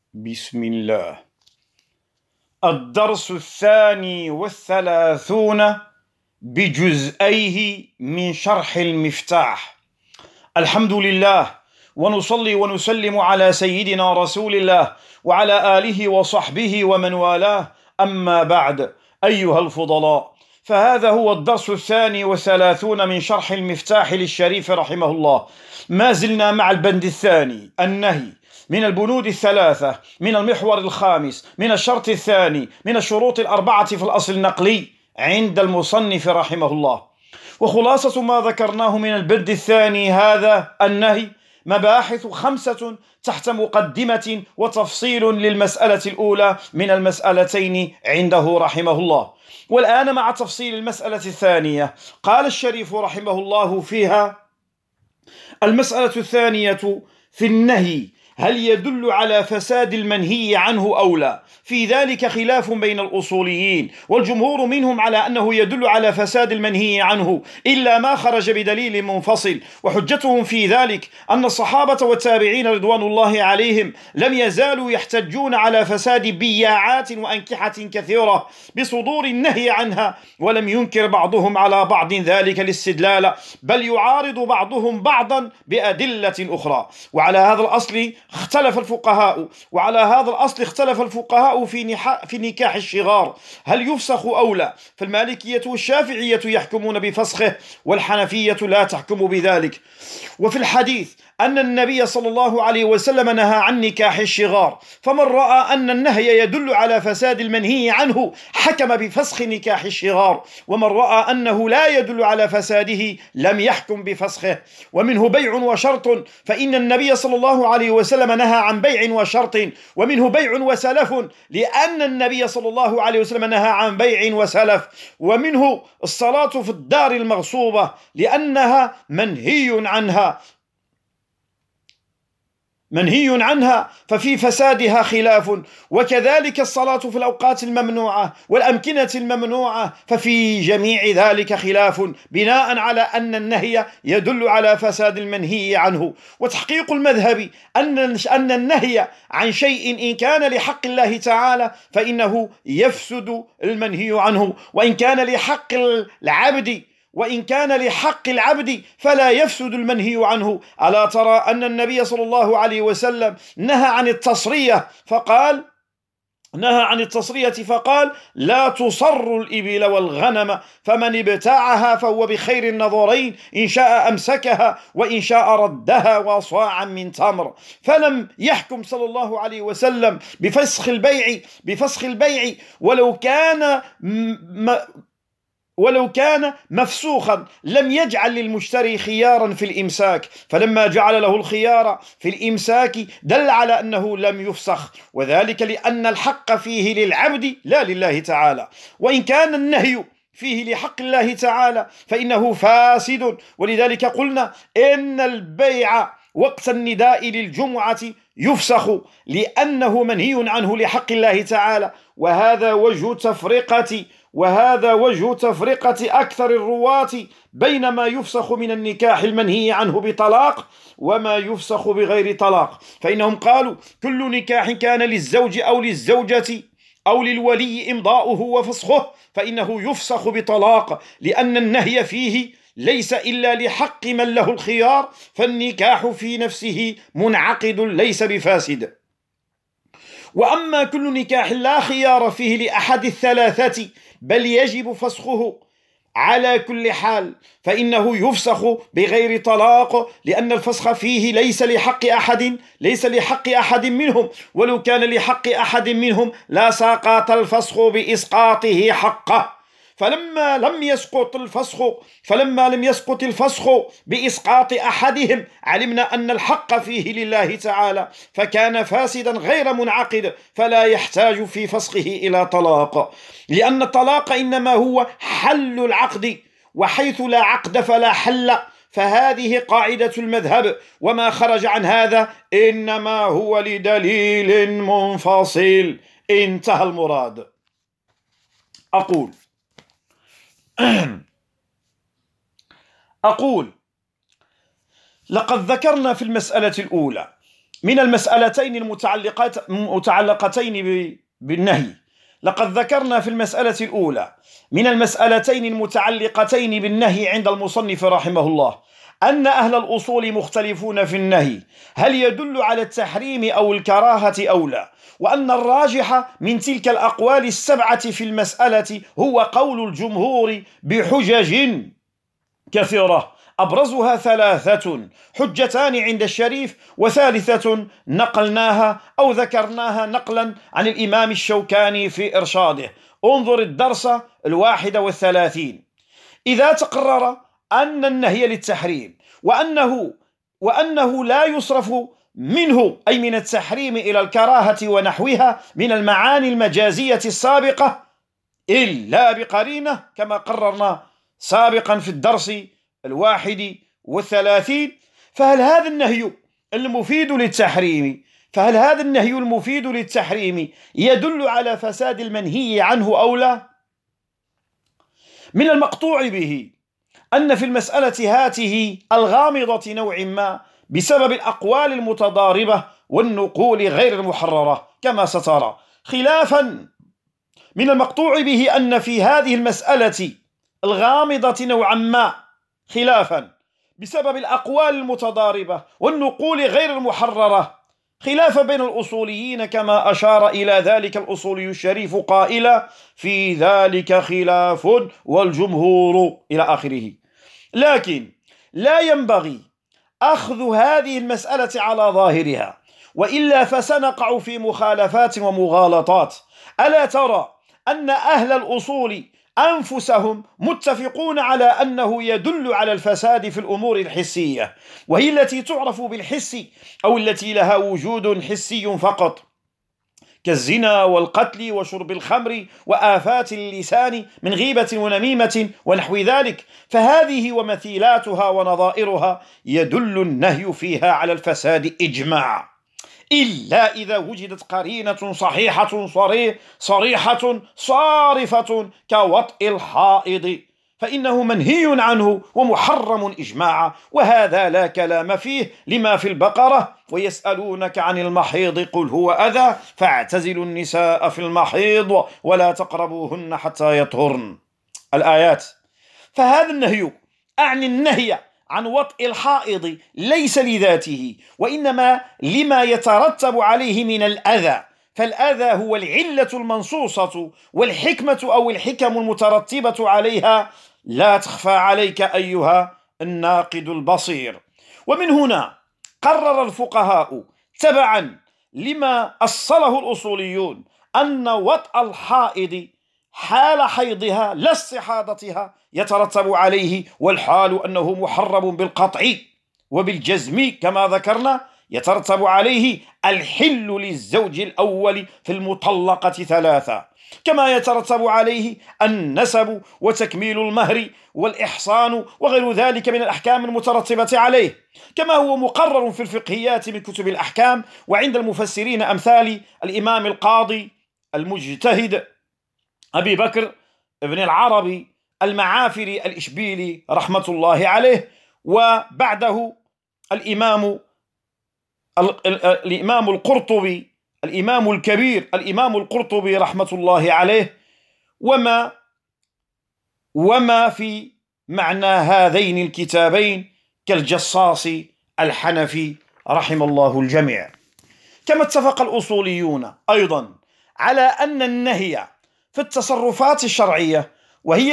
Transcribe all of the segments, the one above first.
بسم الله. الدرس 32 بجزئيه من شرح المفتاح. الحمد لله، ونصلي ونسلم على سيدنا رسول الله وعلى آله وصحبه ومن والاه، أما بعد. أيها الفضلاء، فهذا هو الدرس 32 من شرح المفتاح للشريف رحمه الله. ما زلنا مع البند الثاني، النهي، من البنود الثلاثة، من المحور الخامس، من الشرط الثاني، من الشروط الأربعة في الأصل النقلي عند المصنف رحمه الله. وخلاصة ما ذكرناه من البند الثاني هذا النهي مباحث 5 تحت مقدمة وتفصيل للمسألة الأولى من المسألتين عنده رحمه الله. والآن مع تفصيل المسألة الثانية. قال الشريف رحمه الله فيها: المسألة الثانية في النهي، هل يدل على فساد المنهي عنه أو لا؟ في ذلك خلاف بين الأصوليين، والجمهور منهم على أنه يدل على فساد المنهي عنه إلا ما خرج بدليل منفصل. وحجتهم في ذلك أن الصحابة والتابعين رضوان الله عليهم لم يزالوا يحتجون على فساد بياعات وأنكحة كثيرة بصدور النهي عنها، ولم ينكر بعضهم على بعض ذلك الاستدلال، بل يعارض بعضهم بعضا بأدلة أخرى. وعلى هذا الأصل اختلف الفقهاء في نكاح الشغار، هل يفسخ أو لا؟ فالمالكية والشافعية يحكمون بفسخه، والحنفية لا تحكم بذلك. وفي الحديث أن النبي صلى الله عليه وسلم نهى عن نكاح الشغار، فمن رأى أن النهي يدل على فساد المنهي عنه حكم بفسخ نكاح الشغار، ومن رأى أنه لا يدل على فساده لم يحكم بفسخه. ومنه بيع وشرط، فإن النبي صلى الله عليه وسلم نهى عن بيع وشرط. ومنه بيع وسلف، لأن النبي صلى الله عليه وسلم نهى عن بيع وسلف. ومنه الصلاة في الدار المغصوبة، لأنها منهي عنها ففي فسادها خلاف. وكذلك الصلاة في الأوقات الممنوعة والأمكنة الممنوعة، ففي جميع ذلك خلاف، بناء على أن النهي يدل على فساد المنهي عنه. وتحقيق المذهب أن النهي عن شيء إن كان لحق الله تعالى فإنه يفسد المنهي عنه، وإن كان لحق العبد فلا يفسد المنهي عنه. ألا ترى أن النبي صلى الله عليه وسلم نهى عن التصرية فقال: لا تصر الإبل والغنم، فمن ابتاعها فهو بخير النظرين، إن شاء أمسكها وإن شاء ردها وصاعا من تمر. فلم يحكم صلى الله عليه وسلم بفسخ البيع ولو كان مفسوخا، لم يجعل للمشتري خيارا في الإمساك، فلما جعل له الخيار في الإمساك دل على أنه لم يفسخ، وذلك لأن الحق فيه للعبد لا لله تعالى. وإن كان النهي فيه لحق الله تعالى فإنه فاسد، ولذلك قلنا إن البيع وقت النداء للجمعة يفسخ، لأنه منهي عنه لحق الله تعالى. وهذا وجه تفرقة أكثر الرواة بين ما يفسخ من النكاح المنهي عنه بطلاق وما يفسخ بغير طلاق. فإنهم قالوا: كل نكاح كان للزوج أو للزوجة أو للولي إمضاؤه وفسخه فإنه يفسخ بطلاق، لأن النهي فيه ليس إلا لحق من له الخيار، فالنكاح في نفسه منعقد ليس بفاسد. وأما كل نكاح لا خيار فيه لأحد الثلاثة بل يجب فسخه على كل حال فإنه يفسخ بغير طلاق، لأن الفسخ فيه ليس لحق أحد منهم، ولو كان لحق أحد منهم لا سقط الفسخ بإسقاطه حقه. فلما لم يسقط الفسخ بإسقاط أحدهم علمنا أن الحق فيه لله تعالى، فكان فاسدا غير منعقد، فلا يحتاج في فسخه إلى طلاق، لأن الطلاق إنما هو حل العقد، وحيث لا عقد فلا حل. فهذه قاعدة المذهب، وما خرج عن هذا إنما هو لدليل منفصل. انتهى المراد. أقول: لقد ذكرنا في المسألة الأولى من المسألتين المتعلقتين بالنهي. لقد ذكرنا في المسألة الأولى من المسألتين المتعلقتين بالنهي عند المصنف رحمه الله أن أهل الأصول مختلفون في النهي هل يدل على التحريم أو الكراهة أو لا، وأن الراجح من تلك الأقوال السبعة في المسألة هو قول الجمهور بحجج كثيرة، أبرزها ثلاثة: حجتان عند الشريف، وثالثة نقلناها أو ذكرناها نقلا عن الإمام الشوكاني في إرشاده، انظر الدرس 31. إذا تقرر أن النهي للتحريم وأنه لا يصرف منه أي من التحريم إلى الكراهة ونحوها من المعاني المجازية السابقة إلا بقرينة كما قررنا سابقا في الدرس 31، فهل هذا النهي المفيد للتحريم يدل على فساد المنهي عنه أو لا؟ من المقطوع به أن في المسألة هاته الغامضة نوع ما بسبب الأقوال المتضاربة والنقول غير المحررة كما سترى، خلافا من المقطوع به أن في هذه المسألة الغامضة نوعا ما خلافا بسبب الأقوال المتضاربة والنقول غير المحررة خلاف بين الأصوليين كما أشار إلى ذلك الأصولي الشريف قائلا: في ذلك خلاف والجمهور إلى آخره. لكن لا ينبغي أخذ هذه المسألة على ظاهرها، وإلا فسنقع في مخالفات ومغالطات. ألا ترى أن أهل الأصول أنفسهم متفقون على أنه يدل على الفساد في الأمور الحسية، وهي التي تعرف بالحس أو التي لها وجود حسي فقط، كالزنا والقتل وشرب الخمر وآفات اللسان من غيبة ونميمة ونحو ذلك، فهذه ومثيلاتها ونظائرها يدل النهي فيها على الفساد إجماع، إلا إذا وجدت قرينة صحيحة صريحة صارفة كوطئ الحائض، فإنه منهي عنه ومحرم إجماعا، وهذا لا كلام فيه لما في البقرة: ويسألونك عن المحيض قل هو أذى فاعتزلوا النساء في المحيض ولا تقربوهن حتى يطهرن، الآيات. فهذا النهي أعني النهي عن وطئ الحائض ليس لذاته، وإنما لما يترتب عليه من الأذى، فالأذى هو العلة المنصوصة والحكمة أو الحكم المترتبة عليها لا تخفى عليك أيها الناقد البصير. ومن هنا قرر الفقهاء تبعا لما أصله الأصوليون أن وطئ الحائض حال حيضها لا استحاضتها يترتب عليه، والحال أنه محرم بالقطع وبالجزم كما ذكرنا، يترتب عليه الحل للزوج الأول في المطلقة 3، كما يترتب عليه النسب وتكميل المهر والإحصان وغير ذلك من الأحكام المترتبة عليه، كما هو مقرر في الفقهيات من كتب الأحكام وعند المفسرين أمثال الإمام القاضي المجتهد أبي بكر ابن العربي المعافري الإشبيلي رحمة الله عليه، وبعده الإمام القرطبي، الإمام الكبير الإمام القرطبي رحمة الله عليه، وما في معنى هذين الكتابين كالجصاص الحنفي رحم الله الجميع. كما اتفق الأصوليون أيضا على أن النهي في التصرفات الشرعية، وهي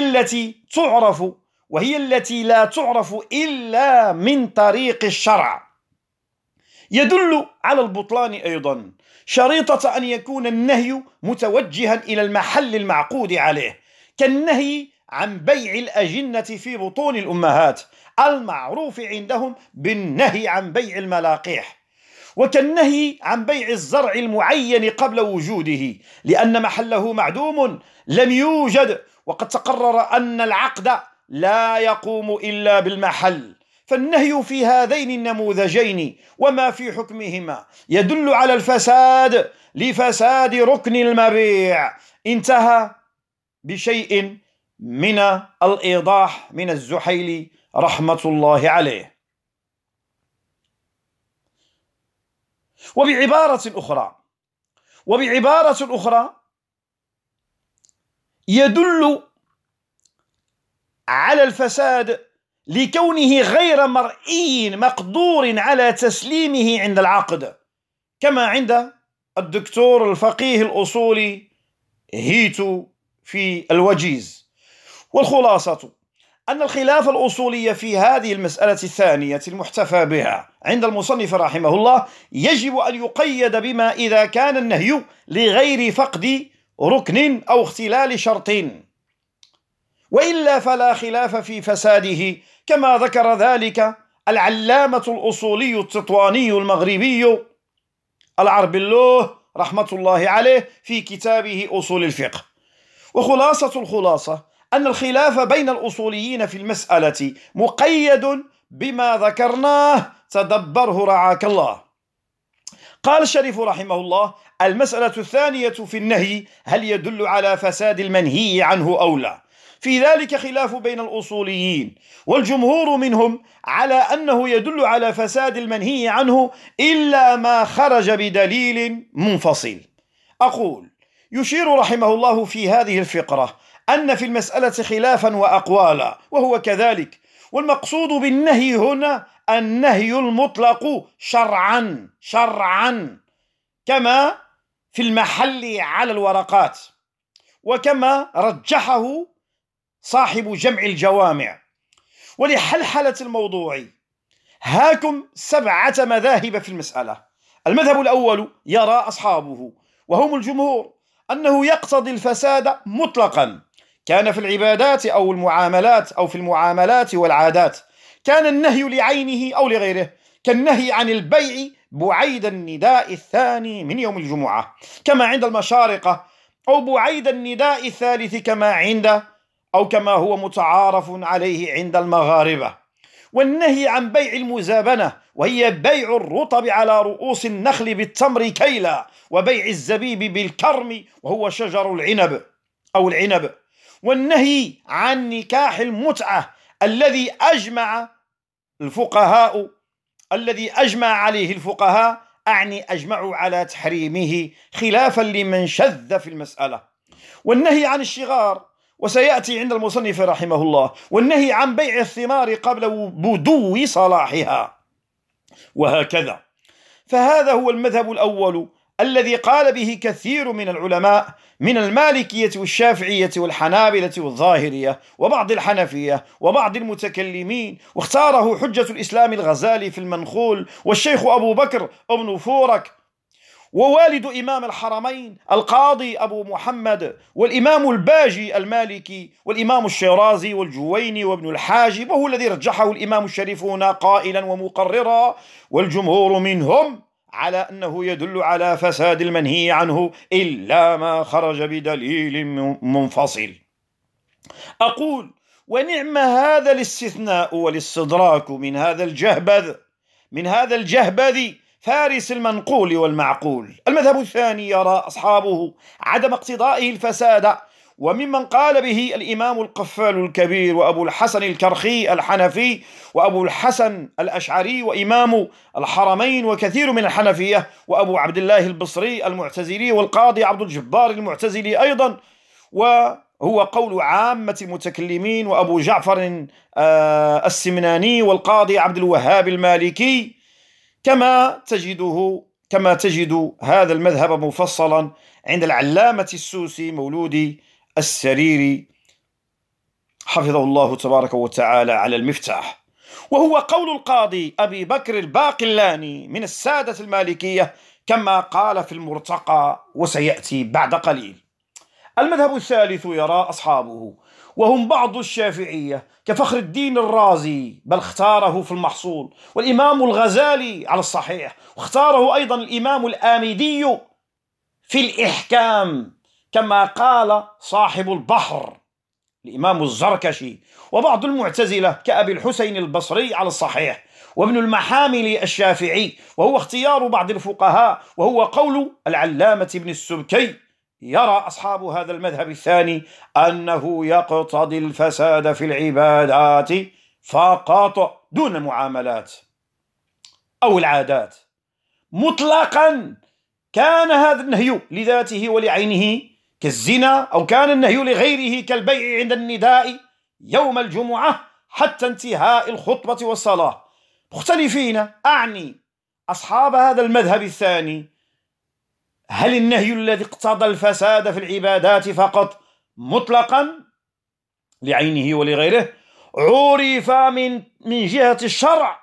التي لا تعرف إلا من طريق الشرع، يدل على البطلان أيضا، شريطة أن يكون النهي متوجها إلى المحل المعقود عليه، كالنهي عن بيع الأجنة في بطون الأمهات المعروف عندهم بالنهي عن بيع الملاقيح، وكالنهي عن بيع الزرع المعين قبل وجوده لأن محله معدوم لم يوجد، وقد تقرر أن العقد لا يقوم إلا بالمحل. فالنهي في هذين النموذجين وما في حكمهما يدل على الفساد لفساد ركن المبيع. انتهى بشيء من الإيضاح من الزحيلي رحمة الله عليه. وبعبارة أخرى يدل على الفساد لكونه غير مرئي مقدور على تسليمه عند العقد، كما عند الدكتور الفقيه الأصولي هيتو في الوجيز. والخلاصة أن الخلاف الأصولي في هذه المسألة الثانية المحتفى بها عند المصنف رحمه الله يجب أن يقيد بما إذا كان النهي لغير فقد ركن أو اختلال شرط، وإلا فلا خلاف في فساده، كما ذكر ذلك العلامة الأصولي التطواني المغربي العربلوه رحمة الله عليه في كتابه أصول الفقه. وخلاصة الخلاصة أن الخلاف بين الأصوليين في المسألة مقيد بما ذكرناه، تدبره رعاك الله. قال الشريف رحمه الله: المسألة الثانية في النهي هل يدل على فساد المنهي عنه أو لا؟ في ذلك خلاف بين الأصوليين، والجمهور منهم على أنه يدل على فساد المنهي عنه إلا ما خرج بدليل منفصل. أقول: يشير رحمه الله في هذه الفقرة أن في المسألة خلافا وأقوالا، وهو كذلك، والمقصود بالنهي هنا النهي المطلق شرعا كما في المحل على الورقات، وكما رجحه صاحب جمع الجوامع. ولحلحلة الموضوع هاكم 7 مذاهب في المسألة. المذهب الأول يرى أصحابه وهم الجمهور أنه يقتضي الفساد مطلقا، كان في العبادات أو المعاملات أو في المعاملات والعادات، كان النهي لعينه أو لغيره، كالنهي عن البيع بعيد النداء الثاني من يوم الجمعة كما عند المشارقة، أو بعيد النداء الثالث كما هو متعارف عليه عند المغاربة. والنهي عن بيع المزابنة، وهي بيع الرطب على رؤوس النخل بالتمر كيلا، وبيع الزبيب بالكرم وهو شجر العنب. والنهي عن نكاح المتعة الذي أجمع عليه الفقهاء، أجمعوا على تحريمه خلافا لمن شذ في المسألة. والنهي عن الشغار، وسيأتي عند المصنف رحمه الله. والنهي عن بيع الثمار قبل بدو صلاحها، وهكذا. فهذا هو المذهب الأول الذي قال به كثير من العلماء من المالكية والشافعية والحنابلة والظاهرية وبعض الحنفية وبعض المتكلمين، واختاره حجة الإسلام الغزالي في المنخول، والشيخ أبو بكر ابن فورك، ووالد إمام الحرمين القاضي أبو محمد، والإمام الباجي المالكي، والإمام الشيرازي والجويني وابن الحاجب، وهو الذي رجحه الإمام الشريف هنا قائلا ومقررا. والجمهور منهم على أنه يدل على فساد المنهي عنه إلا ما خرج بدليل منفصل. أقول: ونعم هذا الاستثناء والاستدراك من هذا الجهبذ فارس المنقول والمعقول. المذهب الثاني يرى أصحابه عدم اقتضائه الفساد، وممن قال به الإمام القفال الكبير، وأبو الحسن الكرخي الحنفي، وأبو الحسن الأشعري، وإمام الحرمين، وكثير من الحنفية، وأبو عبد الله البصري المعتزلي، والقاضي عبد الجبار المعتزلي أيضا، وهو قول عامة المتكلمين، وأبو جعفر السمناني، والقاضي عبد الوهاب المالكي، كما تجد هذا المذهب مفصلا عند العلامة السوسي مولود السريري حفظه الله تبارك وتعالى على المفتاح. وهو قول القاضي أبي بكر الباقلاني من السادة المالكية كما قال في المرتقى، وسيأتي بعد قليل. المذهب الثالث يرى أصحابه وهم بعض الشافعية كفخر الدين الرازي، بل اختاره في المحصول، والإمام الغزالي على الصحيح، واختاره أيضا الإمام الآمدي في الإحكام، كما قال صاحب البحر الإمام الزركشي، وبعض المعتزلة كأبي الحسين البصري على الصحيح، وابن المحامل الشافعي، وهو اختيار بعض الفقهاء، وهو قول العلامة ابن السبكي. يرى أصحاب هذا المذهب الثاني أنه يقتضي الفساد في العبادات فقط دون المعاملات أو العادات، مطلقا كان هذا النهي لذاته ولعينه كالزنا، أو كان النهي لغيره كالبيع عند النداء يوم الجمعة حتى انتهاء الخطبة والصلاة. مختلفين، أعني أصحاب هذا المذهب الثاني، هل النهي الذي اقتضى الفساد في العبادات فقط مطلقا لعينه ولغيره عرف من جهة الشرع،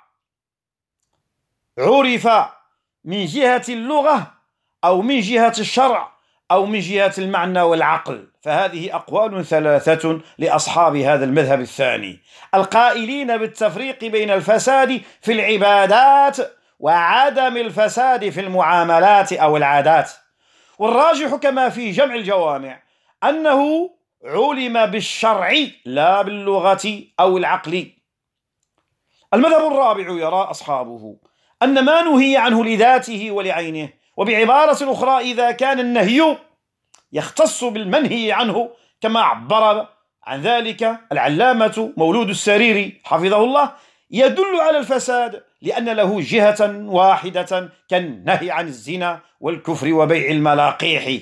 عرف من جهة اللغة، أو من جهة الشرع، أو من جهة المعنى والعقل؟ فهذه أقوال ثلاثة لأصحاب هذا المذهب الثاني القائلين بالتفريق بين الفساد في العبادات وعدم الفساد في المعاملات أو العادات. والراجح كما في جمع الجوامع أنه علم بالشرع لا باللغة أو العقل. المذهب الرابع يرى أصحابه أن ما نهي عنه لذاته ولعينه، وبعبارة أخرى إذا كان النهي يختص بالمنهي عنه كما عبر عن ذلك العلامة مولود السريري حفظه الله، يدل على الفساد لأن له جهة واحدة كالنهي عن الزنا والكفر وبيع الملاقيح،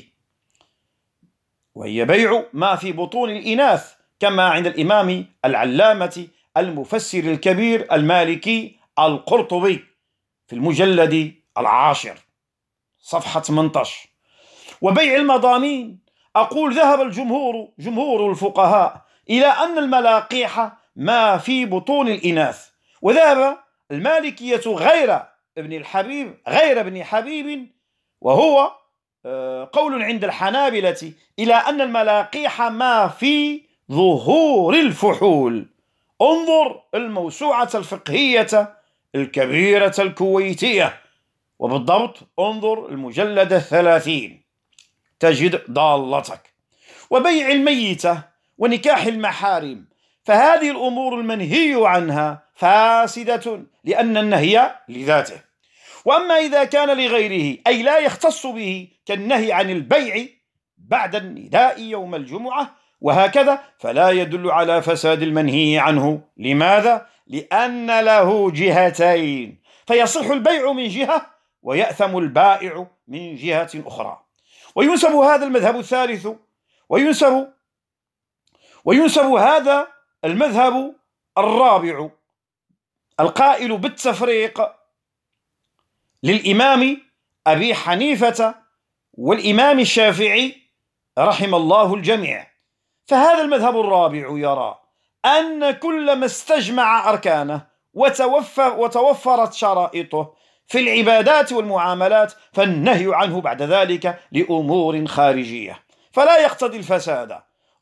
وهي بيع ما في بطون الإناث، كما عند الإمام العلامة المفسر الكبير المالكي القرطبي في المجلد 10 صفحة 18. وبيع المضامين، أقول ذهب جمهور الفقهاء إلى أن الملاقيح ما في بطون الإناث، وذهب المالكية غير ابن حبيب وهو قول عند الحنابلة إلى أن الملاقيح ما في ظهور الفحول. انظر الموسوعة الفقهية الكبيرة الكويتية، وبالضبط انظر المجلد 30 تجد ضالتك. وبيع الميتة ونكاح المحارم، فهذه الأمور المنهي عنها فاسدة لأن النهي لذاته. وأما إذا كان لغيره أي لا يختص به كالنهي عن البيع بعد النداء يوم الجمعة وهكذا، فلا يدل على فساد المنهي عنه. لماذا؟ لأن له جهتين، فيصح البيع من جهة ويأثم البائع من جهة أخرى. وينسب هذا المذهب الثالث وينسب هذا المذهب الرابع القائل بالتفريق للإمام أبي حنيفة والإمام الشافعي رحم الله الجميع. فهذا المذهب الرابع يرى أن كل ما استجمع أركانه وتوفرت شرائطه في العبادات والمعاملات فالنهي عنه بعد ذلك لأمور خارجية فلا يقتضي الفساد.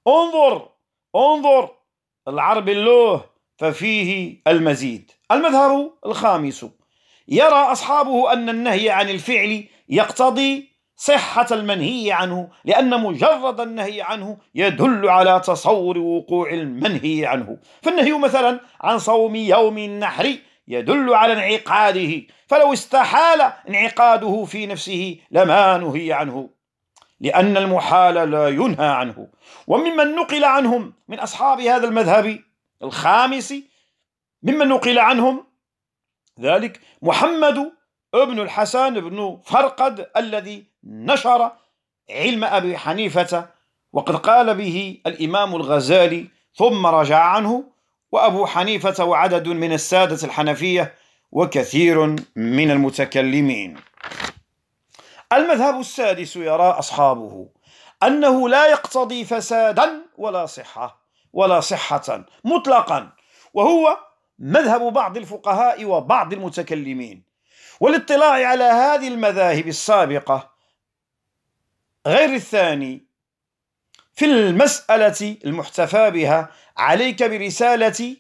انظر العرب اللوه ففيه المزيد. المذهب الخامس يرى أصحابه أن النهي عن الفعل يقتضي صحة المنهي عنه، لأن مجرد النهي عنه يدل على تصور وقوع المنهي عنه. فالنهي مثلا عن صوم يوم النحر يدل على انعقاده، فلو استحال انعقاده في نفسه لما نهي عنه، لأن المحال لا ينهى عنه. وممن نقل عنهم من أصحاب هذا المذهب الخامس ممن نقل عنهم ذلك محمد ابن الحسن بن فرقد الذي نشر علم أبي حنيفة، وقد قال به الإمام الغزالي ثم رجع عنه، وأبو حنيفة وعدد من السادة الحنفية وكثير من المتكلمين. المذهب السادس يرى أصحابه أنه لا يقتضي فسادا ولا صحة مطلقا، وهو مذهب بعض الفقهاء وبعض المتكلمين. والاطلاع على هذه المذاهب السابقة غير الثاني في المسألة المحتفى بها عليك برسالة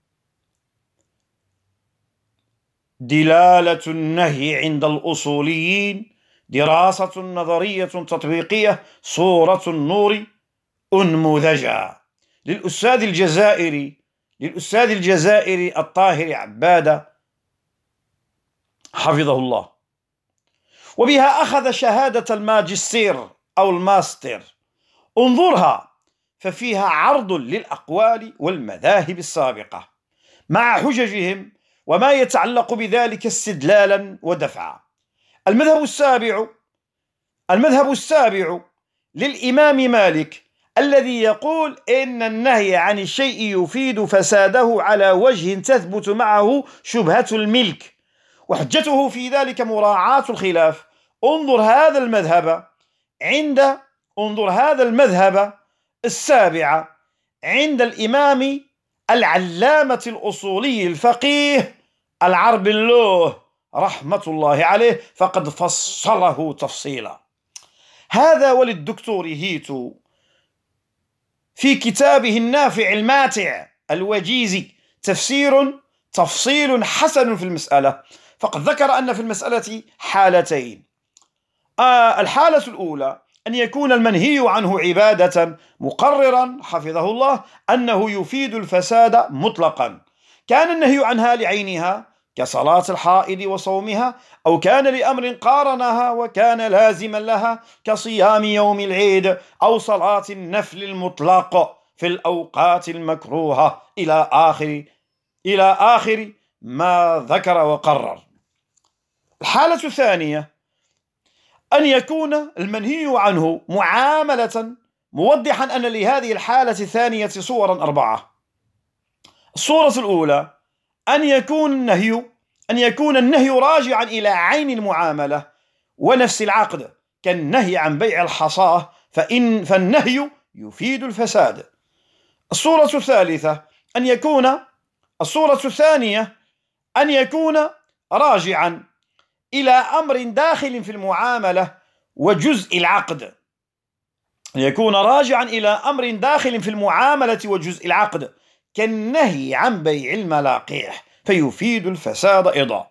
دلالة النهي عند الأصوليين، دراسة نظرية تطبيقية، صورة النور أنموذجا، للأستاذ الجزائري الطاهر عبادة حفظه الله. وبها أخذ شهادة الماجستير أو الماستر. انظرها، ففيها عرض للأقوال والمذاهب السابقة مع حججهم وما يتعلق بذلك استدلالا ودفعا. المذهب السابع للإمام مالك الذي يقول إن النهي عن الشيء يفيد فساده على وجه تثبت معه شبهة الملك، وحجته في ذلك مراعاة الخلاف. انظر هذا المذهب السابع عند الإمام العلامة الأصولي الفقيه العربلوه رحمة الله عليه، فقد فصله تفصيلا. هذا وللدكتور هيتو في كتابه النافع الماتع الوجيز تفصيل حسن في المسألة، فقد ذكر أن في المسألة حالتين. الحالة الأولى أن يكون المنهي عنه عبادة مقررا حفظه الله أنه يفيد الفساد مطلقا، كان النهي عنها لعينها كصلاة الحائض وصومها، أو كان لأمر قارنها وكان لازما لها كصيام يوم العيد أو صلاة النفل المطلق في الأوقات المكروهة إلى آخر ما ذكر وقرر. الحالة الثانية أن يكون المنهي عنه معاملة، موضحا أن لهذه الحالة الثانية صورا 4. الصورة الأولى أن يكون النهي راجعا إلى عين المعاملة ونفس العقد، كالنهي عن بيع الحصاة فالنهي يفيد الفساد. الصورة الثانية أن يكون راجعا إلى أمر داخل في المعاملة وجزء العقد، كالنهي عن بيع الملاقيح فيفيد الفساد أيضا.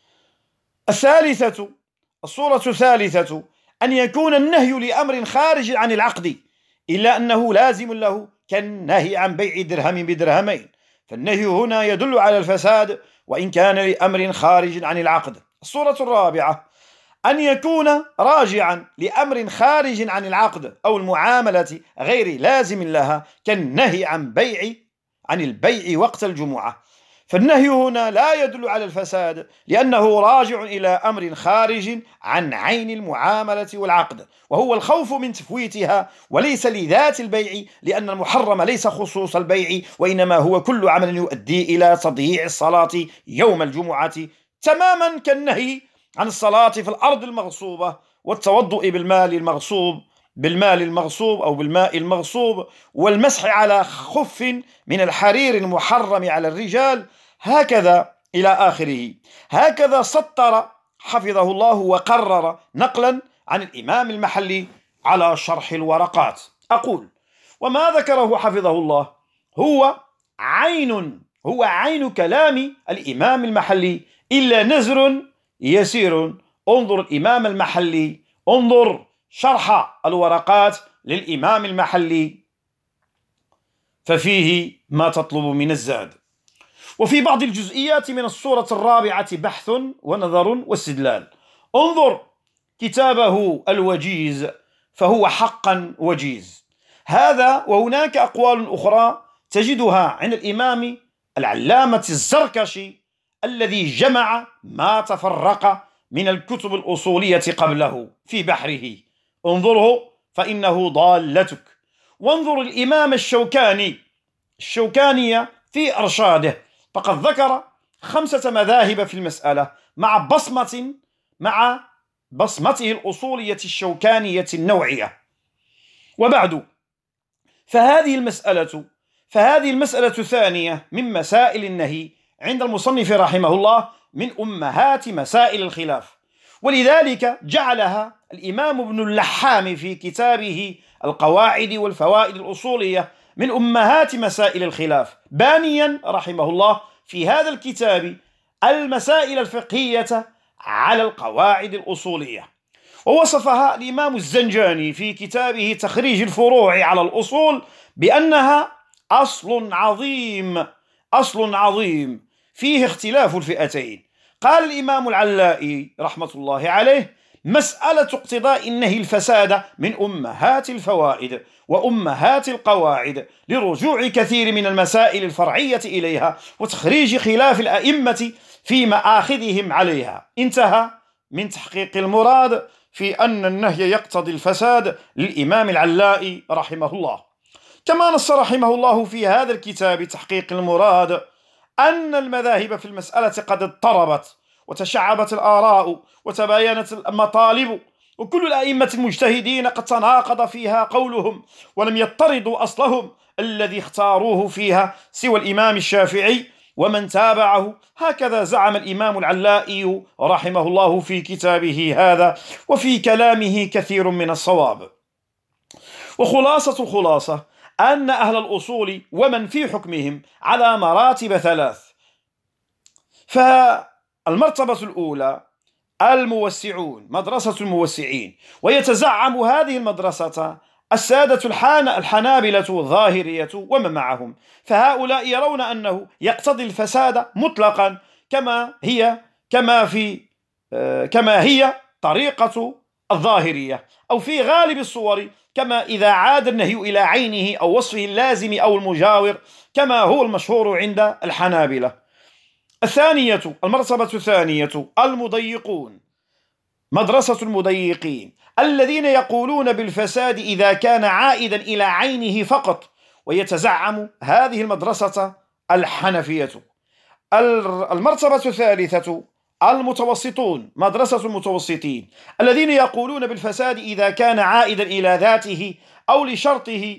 الصورة الثالثة أن يكون النهي لأمر خارج عن العقد إلا أنه لازم له، كالنهي عن بيع درهم بدرهمين، فالنهي هنا يدل على الفساد وإن كان لأمر خارج عن العقد. الصورة الرابعة أن يكون راجعا لأمر خارج عن العقد أو المعاملة غير لازم لها، كالنهي عن البيع وقت الجمعة، فالنهي هنا لا يدل على الفساد لأنه راجع إلى أمر خارج عن عين المعاملة والعقد، وهو الخوف من تفويتها وليس لذات البيع، لأن المحرم ليس خصوص البيع وإنما هو كل عمل يؤدي إلى تضييع الصلاة يوم الجمعة، تماما كالنهي عن الصلاة في الأرض المغصوبة والتوضؤ بالماء المغصوب والمسح على خف من الحرير المحرم على الرجال، هكذا إلى آخره. هكذا سطر حفظه الله وقرر نقلا عن الإمام المحلي على شرح الورقات. أقول: وما ذكره حفظه الله هو عين كلام الإمام المحلي إلا نزر يسير. انظر الإمام المحلي، انظر شرح الورقات للإمام المحلي، ففيه ما تطلب من الزاد. وفي بعض الجزئيات من الصورة الرابعة بحث ونظر واستدلال. انظر كتابه الوجيز، فهو حقا وجيز هذا. وهناك أقوال أخرى تجدها عند الإمام العلامة الزركشي الذي جمع ما تفرق من الكتب الأصولية قبله في بحره، انظره فإنه ضالتك. وانظر الإمام الشوكاني في أرشاده، فقد ذكر 5 مذاهب في المسألة مع بصمته الأصولية الشوكانية النوعية. وبعد فهذه المسألة الثانية من مسائل النهي عند المصنف رحمه الله من أمهات مسائل الخلاف، ولذلك جعلها الإمام ابن اللحام في كتابه القواعد والفوائد الأصولية من أمهات مسائل الخلاف، بانيا رحمه الله في هذا الكتاب المسائل الفقهية على القواعد الأصولية. ووصفها الإمام الزنجاني في كتابه تخريج الفروع على الأصول بأنها أصل عظيم فيه اختلاف الفئتين. قال الإمام العلائي رحمة الله عليه: مسألة اقتضاء النهي الفساد من أمهات الفوائد وأمهات القواعد، لرجوع كثير من المسائل الفرعية إليها وتخريج خلاف الأئمة في مآخذهم عليها. انتهى من تحقيق المراد في أن النهي يقتضي الفساد للإمام العلائي رحمه الله. كما نص رحمه الله في هذا الكتاب تحقيق المراد أن المذاهب في المسألة قد اضطربت وتشعبت الآراء وتباينت المطالب، وكل الأئمة المجتهدين قد تناقض فيها قولهم ولم يضطردوا أصلهم الذي اختاروه فيها سوى الإمام الشافعي ومن تابعه. هكذا زعم الإمام العلائي رحمه الله في كتابه هذا، وفي كلامه كثير من الصواب. وخلاصة الخلاصة أن أهل الأصول ومن في حكمهم على مراتب ثلاث. فالمرتبة الأولى الموسعون، مدرسة الموسعين، ويتزعم هذه المدرسة السادة الحنابلة الظاهرية ومن معهم، فهؤلاء يرون أنه يقتضي الفساد مطلقا كما هي طريقة الظاهرية، أو في غالب الصور، كما إذا عاد النهي إلى عينه أو وصفه اللازم أو المجاور، كما هو المشهور عند الحنابلة. المرتبة الثانية المضيقون، مدرسة المضيقين الذين يقولون بالفساد إذا كان عائدا إلى عينه فقط، ويتزعم هذه المدرسة الحنفية. المرتبة الثالثة المتوسطون، مدرسة المتوسطين الذين يقولون بالفساد إذا كان عائدا إلى ذاته أو لشرطه،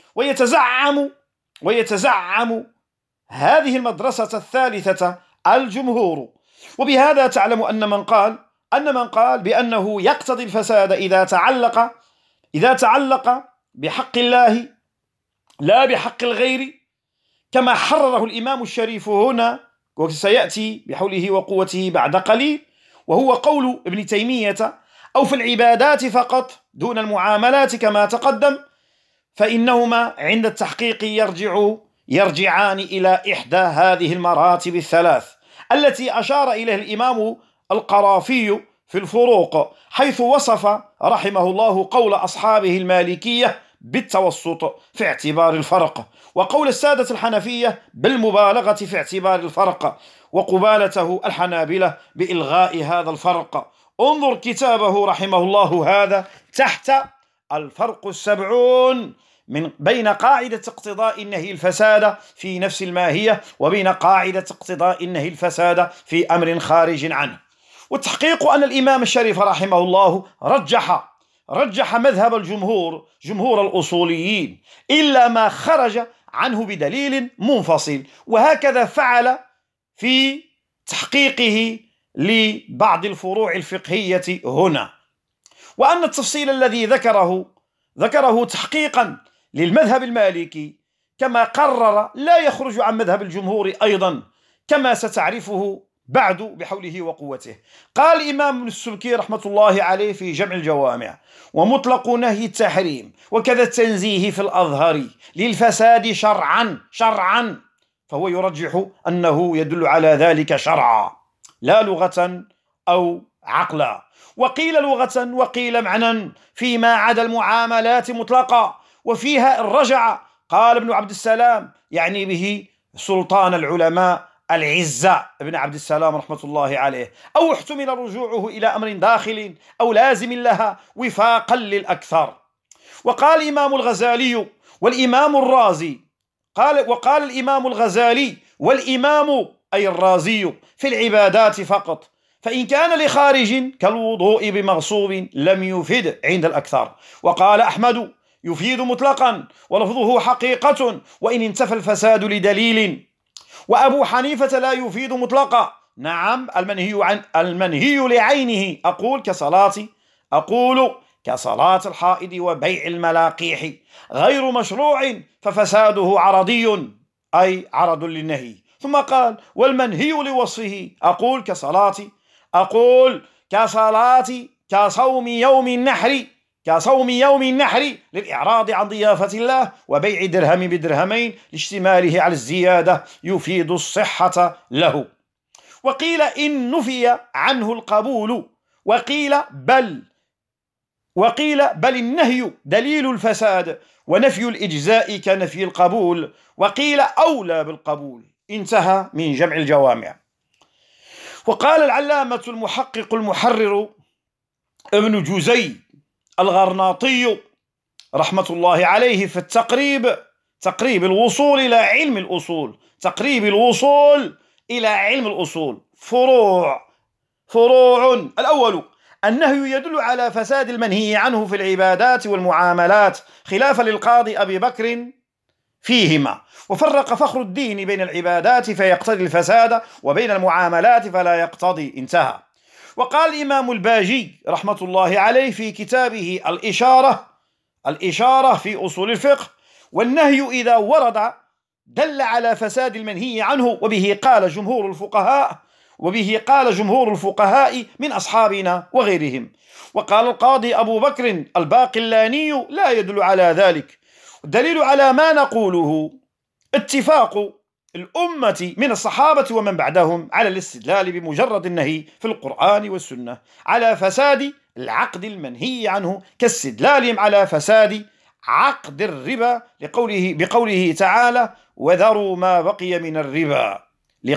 ويتزعم هذه المدرسة الثالثة الجمهور. وبهذا تعلم أن من قال بأنه يقتضي الفساد إذا تعلق بحق الله لا بحق الغير، كما حرره الإمام الشريف هنا وسيأتي بحوله وقوته بعد قليل، وهو قول ابن تيمية، أو في العبادات فقط دون المعاملات كما تقدم، فإنهما عند التحقيق يرجعان إلى إحدى هذه المراتب الثلاث التي أشار إليها الإمام القرافي في الفروق، حيث وصف رحمه الله قول أصحابه المالكية بالتوسط في اعتبار الفرق، وقول السادة الحنفية بالمبالغة في اعتبار الفرق، وقبالته الحنابلة بإلغاء هذا الفرق. انظر كتابه رحمه الله هذا تحت الفرق 70 بين قاعدة اقتضاء النهي الفساد في نفس الماهية وبين قاعدة اقتضاء النهي الفساد في أمر خارج عنه. والتحقيق أن الإمام الشريف رحمه الله رجح مذهب جمهور الأصوليين إلا ما خرج عنه بدليل منفصل، وهكذا فعل في تحقيقه لبعض الفروع الفقهية هنا. وأن التفصيل الذي ذكره تحقيقا للمذهب المالكي كما قرر لا يخرج عن مذهب الجمهور أيضا، كما ستعرفه بعد بحوله وقوته. قال الإمام ابن السبكي رحمة الله عليه في جمع الجوامع: ومطلق نهي التحريم وكذا التنزيه في الأظهر للفساد شرعا فهو يرجح أنه يدل على ذلك شرعا لا لغة أو عقلا، وقيل لغة وقيل معنى فيما عدا المعاملات مطلقا، وفيها الرجع. قال ابن عبد السلام يعني به سلطان العلماء العزة ابن عبد السلام رحمة الله عليه، أو احتمل رجوعه إلى أمر داخل أو لازم لها وفاقا للأكثر. وقال الإمام الغزالي والإمام الرازي وقال الإمام الغزالي والإمام أي الرازي في العبادات فقط، فإن كان لخارج كالوضوء بمغصوب لم يفيد عند الأكثر. وقال أحمد يفيد مطلقا ولفظه حقيقة وإن انتفى الفساد لدليل. وأبو حنيفة لا يفيد مطلقا، نعم المنهي لعينه، أقول كصلاة الحائض وبيع الملاقيح غير مشروع ففساده عرضي أي عرض للنهي. ثم قال والمنهي لوصفه، أقول كصوم يوم النحر للإعراض عن ضيافة الله وبيع درهم بدرهمين لاشتماله على الزيادة يفيد الصحة له. وقيل إن نفي عنه القبول، وقيل بل النهي دليل الفساد ونفي الإجزاء كنفي القبول، وقيل أولى بالقبول. انتهى من جمع الجوامع. وقال العلامة المحقق المحرر ابن جزي الغرناطي رحمة الله عليه في التقريب، تقريب الوصول إلى علم الأصول، تقريب الوصول إلى علم الأصول، فروع. الأول: النهي يدل على فساد المنهي عنه في العبادات والمعاملات، خلافا للقاضي أبي بكر فيهما، وفرق فخر الدين بين العبادات فيقتضي الفساد وبين المعاملات فلا يقتضي. انتهى. وقال الإمام الباجي رحمة الله عليه في كتابه الإشارة في أصول الفقه: والنهي إذا ورد دل على فساد المنهي عنه، وبه قال جمهور الفقهاء من أصحابنا وغيرهم. وقال القاضي أبو بكر الباقلاني: لا يدل على ذلك. الدليل على ما نقوله اتفاق الأمة من الصحابة ومن بعدهم على الاستدلال بمجرد النهي في القرآن والسنة على فساد العقد المنهي عنه، كاستدلالهم على فساد عقد الربا بقوله تعالى: وذروا ما بقي من الربا،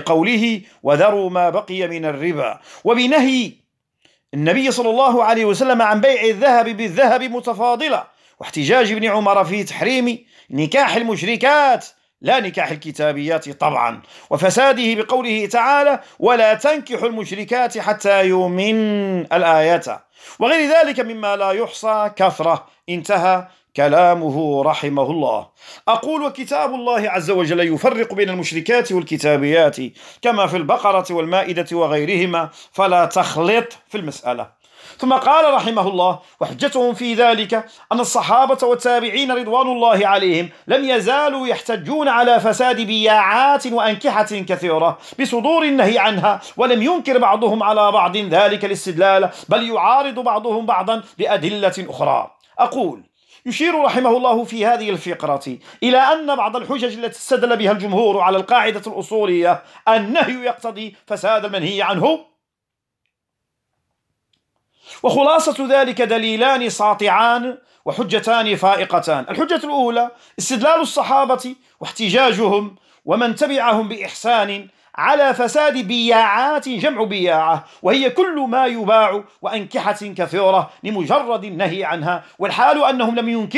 وبنهي النبي صلى الله عليه وسلم عن بيع الذهب بالذهب متفاضلة، واحتجاج ابن عمر في تحريم نكاح المشركات لا نكاح الكتابيات طبعا، وفساده بقوله تعالى: ولا تنكحوا المشركات حتى يؤمن الآية، وغير ذلك مما لا يحصى كثرة. انتهى كلامه رحمه الله. أقول: وكتاب الله عز وجل يفرق بين المشركات والكتابيات كما في البقرة والمائدة وغيرهما، فلا تخلط في المسألة. ثم قال رحمه الله: وحجتهم في ذلك أن الصحابة والتابعين رضوان الله عليهم لم يزالوا يحتجون على فساد بياعات وأنكحة كثيرة بصدور النهي عنها، ولم ينكر بعضهم على بعض ذلك الاستدلال، بل يعارض بعضهم بعضا بأدلة أخرى. أقول: يشير رحمه الله في هذه الفقرة إلى أن بعض الحجج التي استدل بها الجمهور على القاعدة الأصولية النهي يقتضي فساد المنهي عنه، وخلاصة ذلك دليلان ساطعان وحجتان فائقتان. الحجة الأولى: استدلال الصحابة واحتجاجهم ومن تبعهم بإحسان على فساد بياعات، جمع بياعة، وهي كل ما يباع، وأنكحة كثيرة لمجرد النهي عنها، والحال أنهم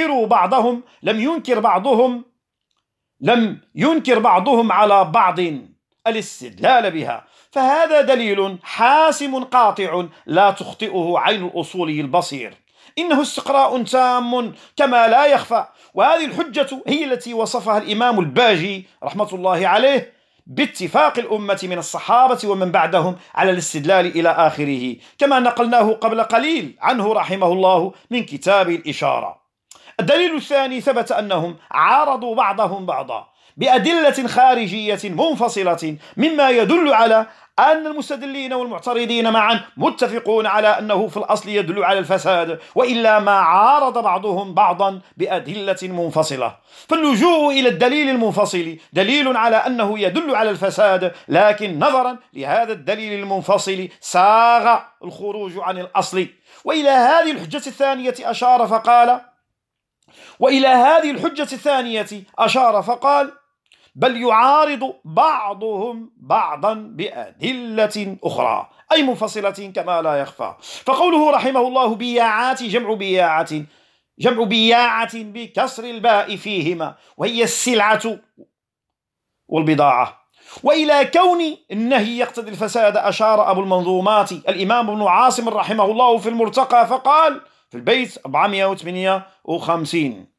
لم ينكر بعضهم على بعض الاستدلال بها، فهذا دليل حاسم قاطع لا تخطئه عين الأصولي البصير، إنه استقراء تام كما لا يخفى. وهذه الحجة هي التي وصفها الإمام الباجي رحمة الله عليه باتفاق الأمة من الصحابة ومن بعدهم على الاستدلال إلى آخره، كما نقلناه قبل قليل عنه رحمه الله من كتاب الإشارة. الدليل الثاني: ثبت أنهم عارضوا بعضهم بعضا بأدلة خارجية منفصلة، مما يدل على أن المستدلين والمعترضين معا متفقون على أنه في الأصل يدل على الفساد، وإلا ما عارض بعضهم بعضا بأدلة منفصلة. فاللجوء إلى الدليل المنفصل دليل على أنه يدل على الفساد، لكن نظرا لهذا الدليل المنفصل ساغ الخروج عن الأصل. وإلى هذه الحجة الثانية أشار فقال: بل يعارض بعضهم بعضا بأدلة أخرى، أي منفصلة كما لا يخفى. فقوله رحمه الله: بياعات، جمع بياعة بكسر الباء فيهما، وهي السلعة والبضاعة. وإلى كون النهي يقتضي الفساد أشار أبو المنظومات الإمام ابن عاصم رحمه الله في المرتقى، فقال في البيت 458: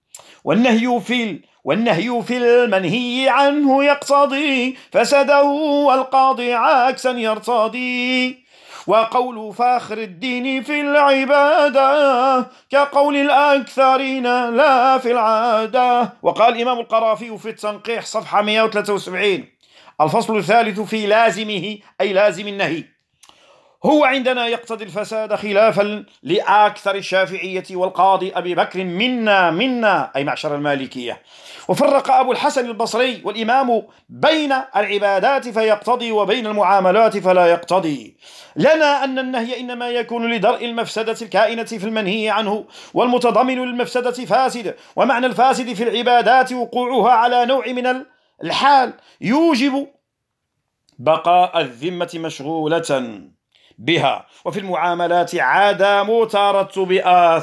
والنهي في المنهي عنه يقتضي فسده، والقاضي عكسا يرتضي. وقول فاخر الدين في العبادة كقول الأكثرين لا في العادة. وقال الإمام القرافي في التنقيح صفحة 173: الفصل الثالث في لازمه، أي لازم النهي: هو عندنا يقتضي الفساد خلافا لأكثر الشافعية والقاضي أبي بكر منا أي معشر المالكية. وفرق أبو الحسن البصري والإمام بين العبادات فيقتضي وبين المعاملات فلا يقتضي. لنا أن النهي إنما يكون لدرء المفسدة الكائنة في المنهي عنه، والمتضمن للمفسدة فاسد، ومعنى الفاسد في العبادات وقوعها على نوع من الحال يوجب بقاء الذمة مشغولة بها، وفي المعاملات عدم ترتب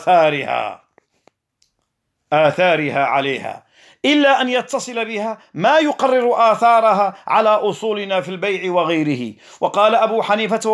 آثارها عليها، إلا أن يتصل بها ما يقرر آثارها على أصولنا في البيع وغيره. وقال أبو حنيفة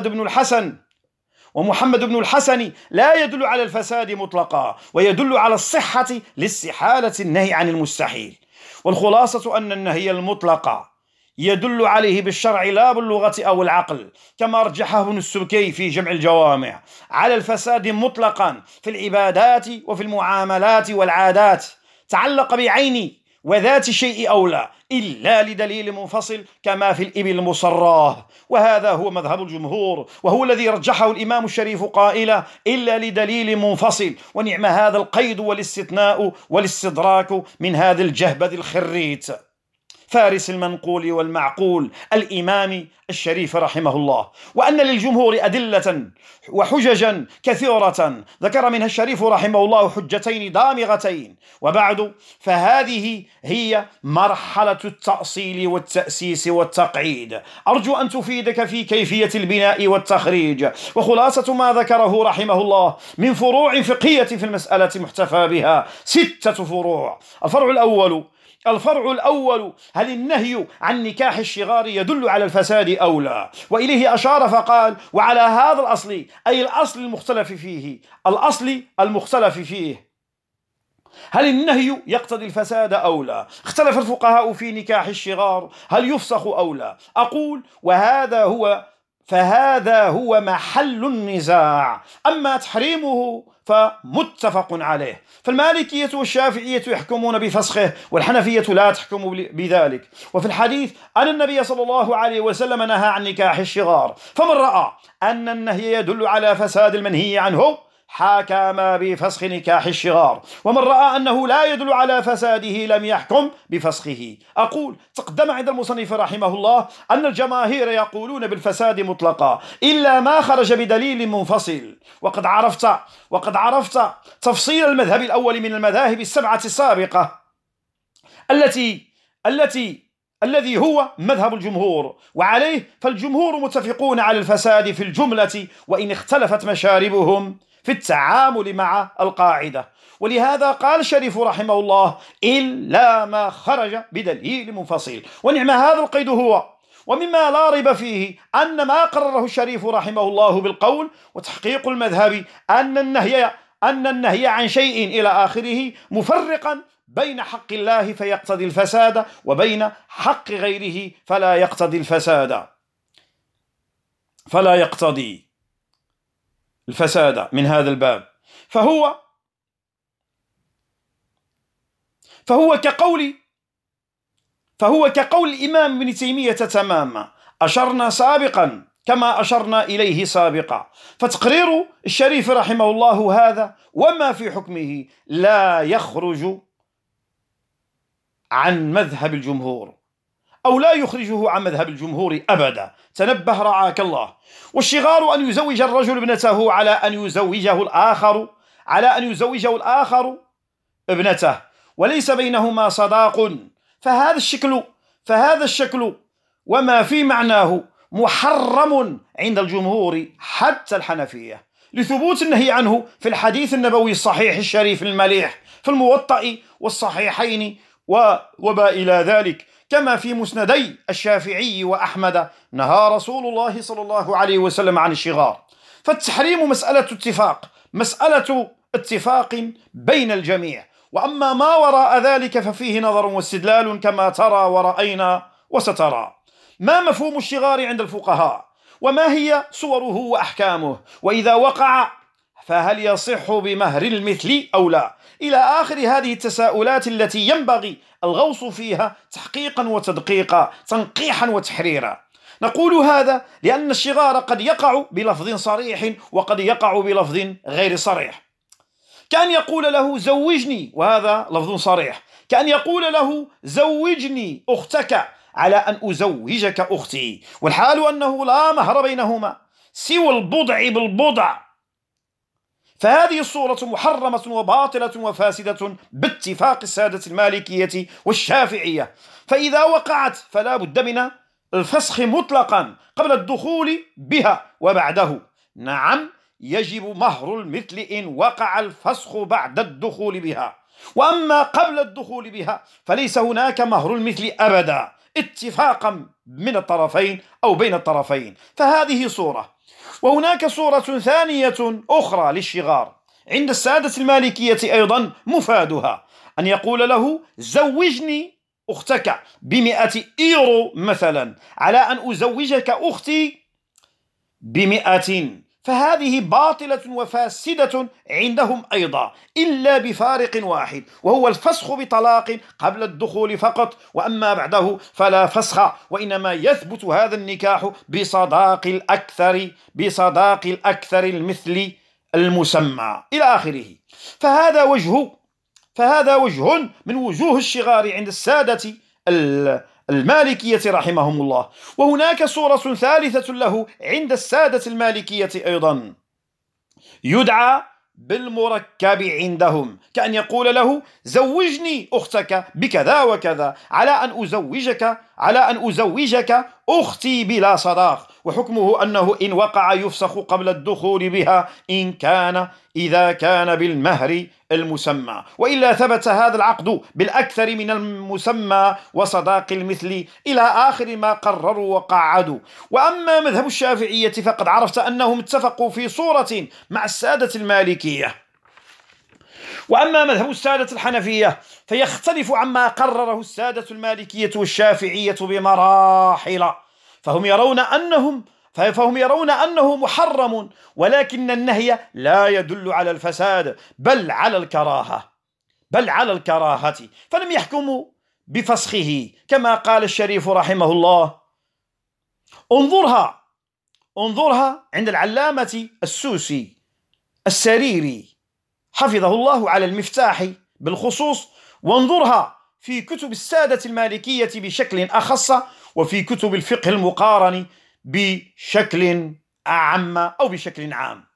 ومحمد بن الحسن لا يدل على الفساد مطلقا، ويدل على الصحة لاستحالة النهي عن المستحيل. والخلاصة أن النهي المطلق يدل عليه بالشرع لا باللغة أو العقل، كما رجحه ابن السبكي في جمع الجوامع، على الفساد مطلقا في العبادات وفي المعاملات والعادات، تعلق بعين وذات الشيء أو لا، إلا لدليل منفصل كما في الإبل المصراه. وهذا هو مذهب الجمهور، وهو الذي رجحه الإمام الشريف قائلا: إلا لدليل منفصل. ونعم هذا القيد والاستثناء والاستدراك من هذا الجهبذ الخريت فارس المنقول والمعقول الإمام الشريف رحمه الله. وأن للجمهور أدلة وحججا كثيرة ذكر منها الشريف رحمه الله حجتين دامغتين. وبعد، فهذه هي مرحلة التأصيل والتأسيس والتقعيد. أرجو أن تفيدك في كيفية البناء والتخريج. وخلاصة ما ذكره رحمه الله من فروع فقهية في المسألة محتفى بها 6 فروع. الفرع الأول: هل النهي عن نكاح الشغار يدل على الفساد أو لا؟ وإليه أشار فقال: وعلى هذا الأصل، أي الأصل المختلف فيه، هل النهي يقتضي الفساد أو لا؟ اختلف الفقهاء في نكاح الشغار هل يفسخ أو لا. أقول: فهذا هو محل النزاع. أما تحريمه فمتفق عليه، فالمالكية والشافعية يحكمون بفسخه، والحنفية لا تحكم بذلك. وفي الحديث أن النبي صلى الله عليه وسلم نهى عن نكاح الشغار، فمن رأى أن النهي يدل على فساد المنهي عنه حكم بفسخ نكاح الشغار، ومن رأى أنه لا يدل على فساده لم يحكم بفسخه. أقول: تقدم عند المصنف رحمه الله أن الجماهير يقولون بالفساد مطلقا إلا ما خرج بدليل منفصل. وقد عرفت تفصيل المذهب الأول من المذاهب ال7 السابقة الذي هو مذهب الجمهور، وعليه فالجمهور متفقون على الفساد في الجملة، وإن اختلفت مشاربهم في التعامل مع القاعدة. ولهذا قال الشريف رحمه الله: إلا ما خرج بدليل منفصل. ونعم هذا القيد هو. ومما لا ريب فيه أن ما قرره الشريف رحمه الله بالقول وتحقيق المذهب أن النهي عن شيء إلى آخره مفرقا بين حق الله فيقتضي الفساد، وبين حق غيره فلا يقتضي الفساد من هذا الباب. فهو كقول الإمام ابن تيمية تماما، أشرنا سابقا كما أشرنا إليه سابقا. فتقرير الشريف رحمه الله هذا وما في حكمه لا يخرج عن مذهب الجمهور، أو لا يخرجه عن مذهب الجمهور أبدا. تنبه رعاك الله. والشغار أن يزوج الرجل ابنته على أن يزوجه الآخر ابنته، وليس بينهما صداق، فهذا الشكل وما في معناه محرم عند الجمهور حتى الحنفية، لثبوت النهي عنه في الحديث النبوي الصحيح الشريف المليح في الموطأ والصحيحين وما إلى ذلك، كما في مسندي الشافعي وأحمد: نهى رسول الله صلى الله عليه وسلم عن الشغار. فالتحريم مسألة اتفاق بين الجميع، وأما ما وراء ذلك ففيه نظر واستدلال كما ترى ورأينا وسترى. ما مفهوم الشغار عند الفقهاء؟ وما هي صوره وأحكامه؟ وإذا وقع فهل يصح بمهر المثل أو لا؟ إلى آخر هذه التساؤلات التي ينبغي الغوص فيها تحقيقا وتدقيقا، تنقيحا وتحريرا. نقول هذا لأن الشغار قد يقع بلفظ صريح وقد يقع بلفظ غير صريح. كأن يقول له زوجني، وهذا لفظ صريح، كأن يقول له زوجني أختك على أن أزوجك أختي، والحال أنه لا مهر بينهما سوى البضع بالبضع. فهذه الصورة محرمة وباطلة وفاسدة باتفاق السادة المالكية والشافعية. فإذا وقعت فلا بد من الفسخ مطلقا قبل الدخول بها وبعده. نعم، يجب مهر المثل إن وقع الفسخ بعد الدخول بها، وأما قبل الدخول بها فليس هناك مهر المثل أبدا اتفاقا من الطرفين أو بين الطرفين. فهذه صورة. وهناك صورة ثانية أخرى للشغار عند السادة المالكية أيضا مفادها أن يقول له: زوجني أختك ب100 يورو مثلا على أن أزوجك أختي ب100. فهذه باطلة وفاسدة عندهم أيضا، إلا بفارق واحد، وهو الفسخ بطلاق قبل الدخول فقط، وأما بعده فلا فسخ، وإنما يثبت هذا النكاح بصداق الأكثر المثل المسمى إلى آخره. فهذا وجه من وجوه الشغار عند السادة المالكية رحمهم الله. وهناك صورة ثالثة له عند السادة المالكية أيضا، يدعى بالمركب عندهم، كأن يقول له: زوجني أختك بكذا وكذا على أن أزوجك أختي بلا صداق، وحكمه أنه إن وقع يفسخ قبل الدخول بها إذا كان بالمهر المسمى، وإلا ثبت هذا العقد بالأكثر من المسمى وصداق المثل إلى آخر ما قرروا وقعدوا. وأما مذهب الشافعية فقد عرفت أنهم اتفقوا في صورة مع السادة المالكية، وأما مذهب السادة الحنفية فيختلف عما قرره السادة المالكية والشافعية بمراحل. فهم يرون أنه محرم، ولكن النهي لا يدل على الفساد بل على الكراهة، فلم يحكموا بفسخه. كما قال الشريف رحمه الله: انظرها عند العلامة السوسي السريري حفظه الله على المفتاح بالخصوص، وانظرها في كتب السادة المالكية بشكل أخص، وفي كتب الفقه المقارن بشكل أعم أو بشكل عام.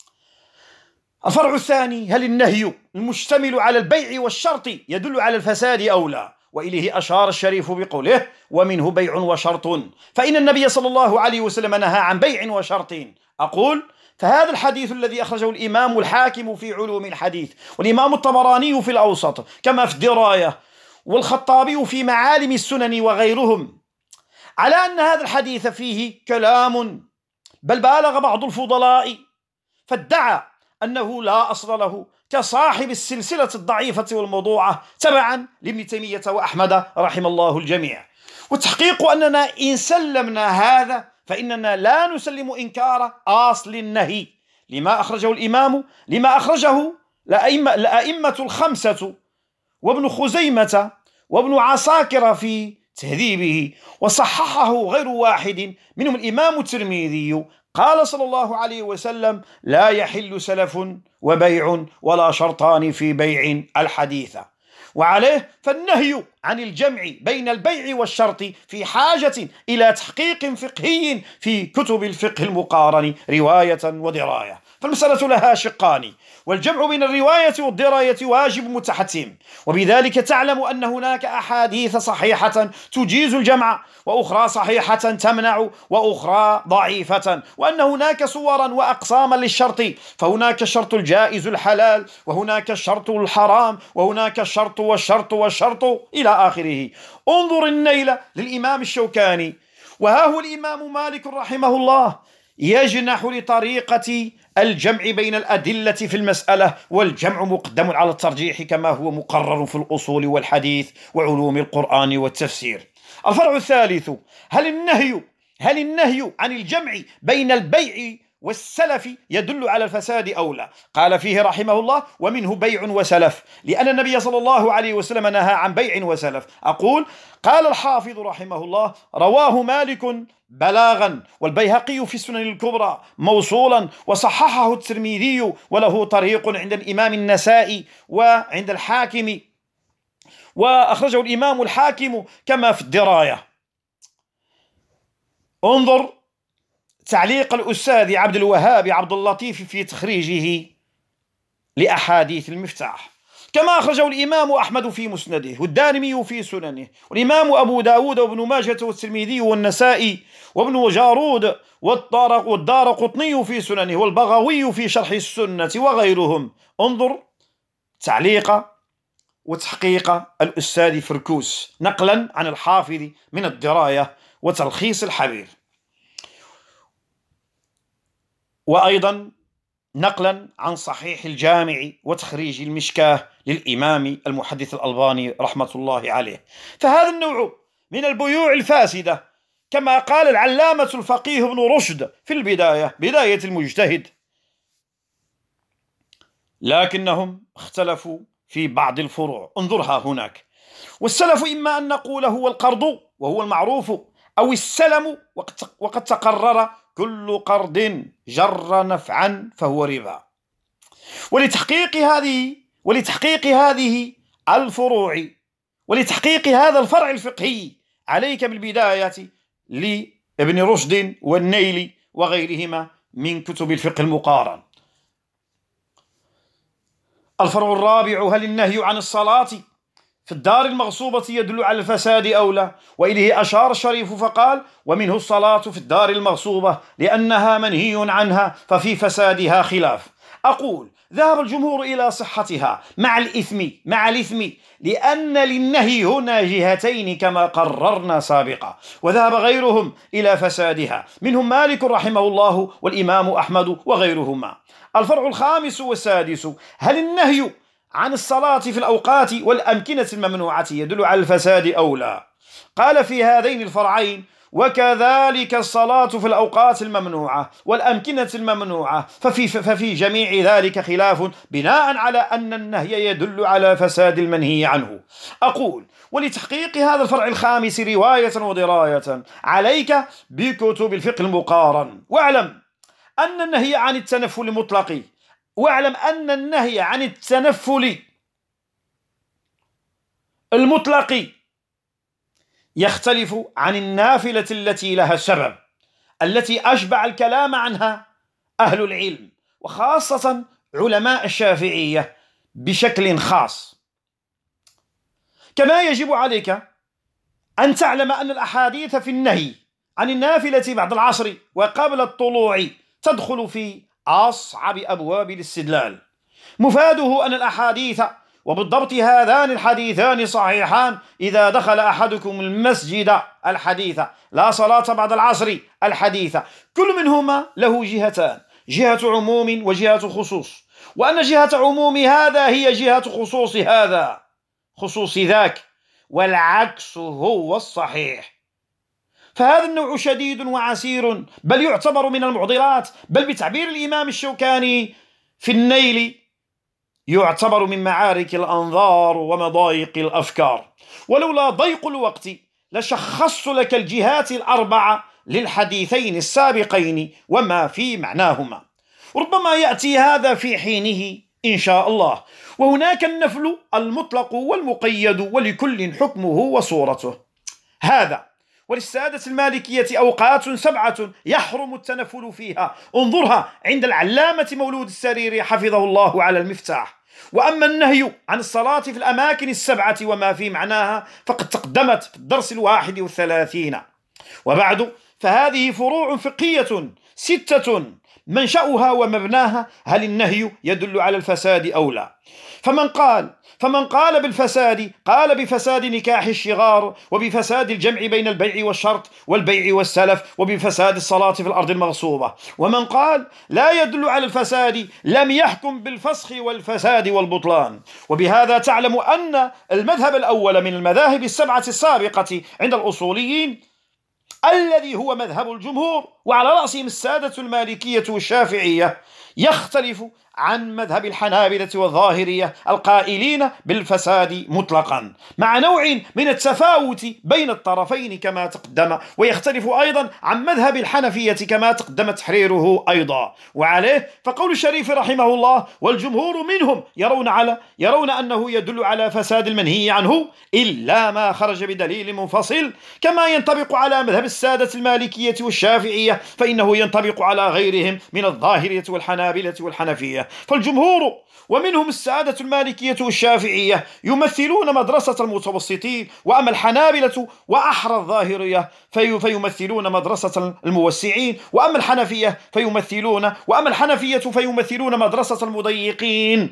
الفرع الثاني: هل النهي المشتمل على البيع والشرط يدل على الفساد أو لا؟ وإليه أشار الشريف بقوله: ومنه بيع وشرط، فإن النبي صلى الله عليه وسلم نهى عن بيع وشرط. أقول: فهذا الحديث الذي أخرجه الإمام الحاكم في علوم الحديث، والإمام الطبراني في الأوسط كما في الدراية، والخطابي في معالم السنن وغيرهم، على أن هذا الحديث فيه كلام، بل بالغ بعض الفضلاء فادعى أنه لا أصل له، كصاحب السلسلة الضعيفة والموضوعة تبعا لابن تيمية وأحمد رحم الله الجميع. والتحقيق أننا إن سلمنا هذا فإننا لا نسلم إنكار أصل النهي لما أخرجه الأئمة الخمسة وابن خزيمة وابن عساكر في تهذيبه، وصححه غير واحد منهم الإمام الترمذي. قال صلى الله عليه وسلم: لا يحل سلف وبيع ولا شرطان في بيع الحديث. وعليه فالنهي عن الجمع بين البيع والشرط في حاجة إلى تحقيق فقهي في كتب الفقه المقارن رواية ودراية. فالمسألة لها شقان، والجمع بين الرواية والدراية واجب متحتم، وبذلك تعلم أن هناك أحاديث صحيحة تجيز الجمع، وأخرى صحيحة تمنع، وأخرى ضعيفة، وأن هناك صورا وأقساما للشرط، فهناك الشرط الجائز الحلال، وهناك الشرط الحرام، وهناك الشرط والشرط إلى آخره. انظر النيل للإمام الشوكاني، وها هو الإمام مالك رحمه الله يجنح لطريقة الجمع بين الأدلة في المسألة، والجمع مقدم على الترجيح كما هو مقرر في الأصول والحديث وعلوم القرآن والتفسير. الفرع الثالث: هل النهي عن الجمع بين البيع والسلف يدل على الفساد أو لا؟ قال فيه رحمه الله: ومنه بيع وسلف، لأن النبي صلى الله عليه وسلم نهى عن بيع وسلف. أقول: قال الحافظ رحمه الله: رواه مالك بلاغا، والبيهقي في السنن الكبرى موصولا، وصححه الترمذي، وله طريق عند الإمام النسائي وعند الحاكم، وأخرجه الإمام الحاكم كما في الدراية. انظر تعليق الأستاذ عبد الوهاب عبد اللطيف في تخريجه لأحاديث المفتاح. كما أخرجه الإمام أحمد في مسنده، والدارمي في سننه، والإمام أبو داود وابن ماجة والترمذي والنسائي وابن جارود والدار قطني في سننه، والبغوي في شرح السنة وغيرهم. انظر تعليق وتحقيق الأستاذ فركوس نقلا عن الحافظ من الدراية وتلخيص الحبير، وأيضا نقلا عن صحيح الجامع وتخريج المشكاه للإمام المحدث الألباني رحمة الله عليه. فهذا النوع من البيوع الفاسدة كما قال العلامة الفقيه ابن رشد في البداية، بداية المجتهد، لكنهم اختلفوا في بعض الفروع، انظرها هناك. والسلف إما أن نقول هو القرض وهو المعروف، أو السلم وقد تقرر كل قرض جر نفعا فهو ربا. ولتحقيق هذه الفروع، ولتحقيق هذا الفرع الفقهي، عليك بالبداية لابن رشد والنيلي وغيرهما من كتب الفقه المقارن. الفرع الرابع: هل النهي عن الصلاة في الدار المغصوبة يدل على الفساد أو لا؟ وإليه أشار الشريف فقال: ومنه الصلاة في الدار المغصوبة لأنها منهي عنها ففي فسادها خلاف. أقول: ذهب الجمهور إلى صحتها مع الإثم لأن للنهي هنا جهتين كما قررنا سابقا، وذهب غيرهم إلى فسادها، منهم مالك رحمه الله والإمام أحمد وغيرهما. الفرع الخامس والسادس: هل النهي عن الصلاة في الأوقات والأمكنة الممنوعة يدل على الفساد أو لا؟ قال في هذين الفرعين: وكذلك الصلاة في الأوقات الممنوعة والأمكنة الممنوعة، ففي جميع ذلك خلاف بناء على أن النهي يدل على فساد المنهي عنه. أقول: ولتحقيق هذا الفرع الخامس رواية ودراية عليك بكتب الفقه المقارن، واعلم أن النهي عن التنفل مطلق، المطلق يختلف عن النافلة التي لها سبب، التي أشبع الكلام عنها أهل العلم، وخاصة علماء الشافعية بشكل خاص. كما يجب عليك أن تعلم أن الأحاديث في النهي عن النافلة بعد العصر وقبل الطلوع تدخل في أصعب أبواب الاستدلال. مفاده أن الأحاديث، وبالضبط هذان الحديثان صحيحان: إذا دخل أحدكم المسجد الحديث، لا صلاة بعد العصر الحديث، كل منهما له جهتان، جهة عموم وجهة خصوص، وأن جهة عموم هذا هي جهة خصوص ذاك، والعكس هو الصحيح. فهذا النوع شديد وعسير، بل يعتبر من المعضلات، بل بتعبير الإمام الشوكاني في النيل يعتبر من معارك الأنظار ومضايق الأفكار. ولولا ضيق الوقت لشخصت لك الجهات الأربعة للحديثين السابقين وما في معناهما، ربما يأتي هذا في حينه إن شاء الله. وهناك النفل المطلق والمقيد، ولكل حكمه وصورته. هذا وللسادة المالكية أوقات 7 يحرم التنفل فيها، انظرها عند العلامة مولود السريري حفظه الله على المفتاح. وأما النهي عن الصلاة في الأماكن 7 وما في معناها فقد تقدمت في الدرس 31. وبعد فهذه فروع فقهية 6 منشأها ومبناها هل النهي يدل على الفساد أو لا. فمن قال بالفساد قال بفساد نكاح الشغار، وبفساد الجمع بين البيع والشرط والبيع والسلف، وبفساد الصلاة في الأرض المغصوبة. ومن قال لا يدل على الفساد لم يحكم بالفسخ والفساد والبطلان. وبهذا تعلم أن المذهب الأول من المذاهب 7 السابقة عند الأصوليين، الذي هو مذهب الجمهور وعلى رأسهم السادة المالكية والشافعية، يختلف عن مذهب الحنابلة والظاهرية القائلين بالفساد مطلقا، مع نوع من التفاوت بين الطرفين كما تقدم، ويختلف أيضا عن مذهب الحنفية كما تقدم تحريره أيضا. وعليه فقول الشريف رحمه الله: والجمهور منهم يرون أنه يدل على فساد المنهي عنه إلا ما خرج بدليل منفصل، كما ينطبق على مذهب السادة المالكية والشافعية فإنه ينطبق على غيرهم من الظاهرية والحنابلة والحنفية. فالجمهور ومنهم السادة المالكية والشافعية يمثلون مدرسة المتوسطين، وأما الحنابلة وأحرى الظاهرية فيمثلون مدرسة الموسعين، وأما الحنفية فيمثلون مدرسة المضيقين.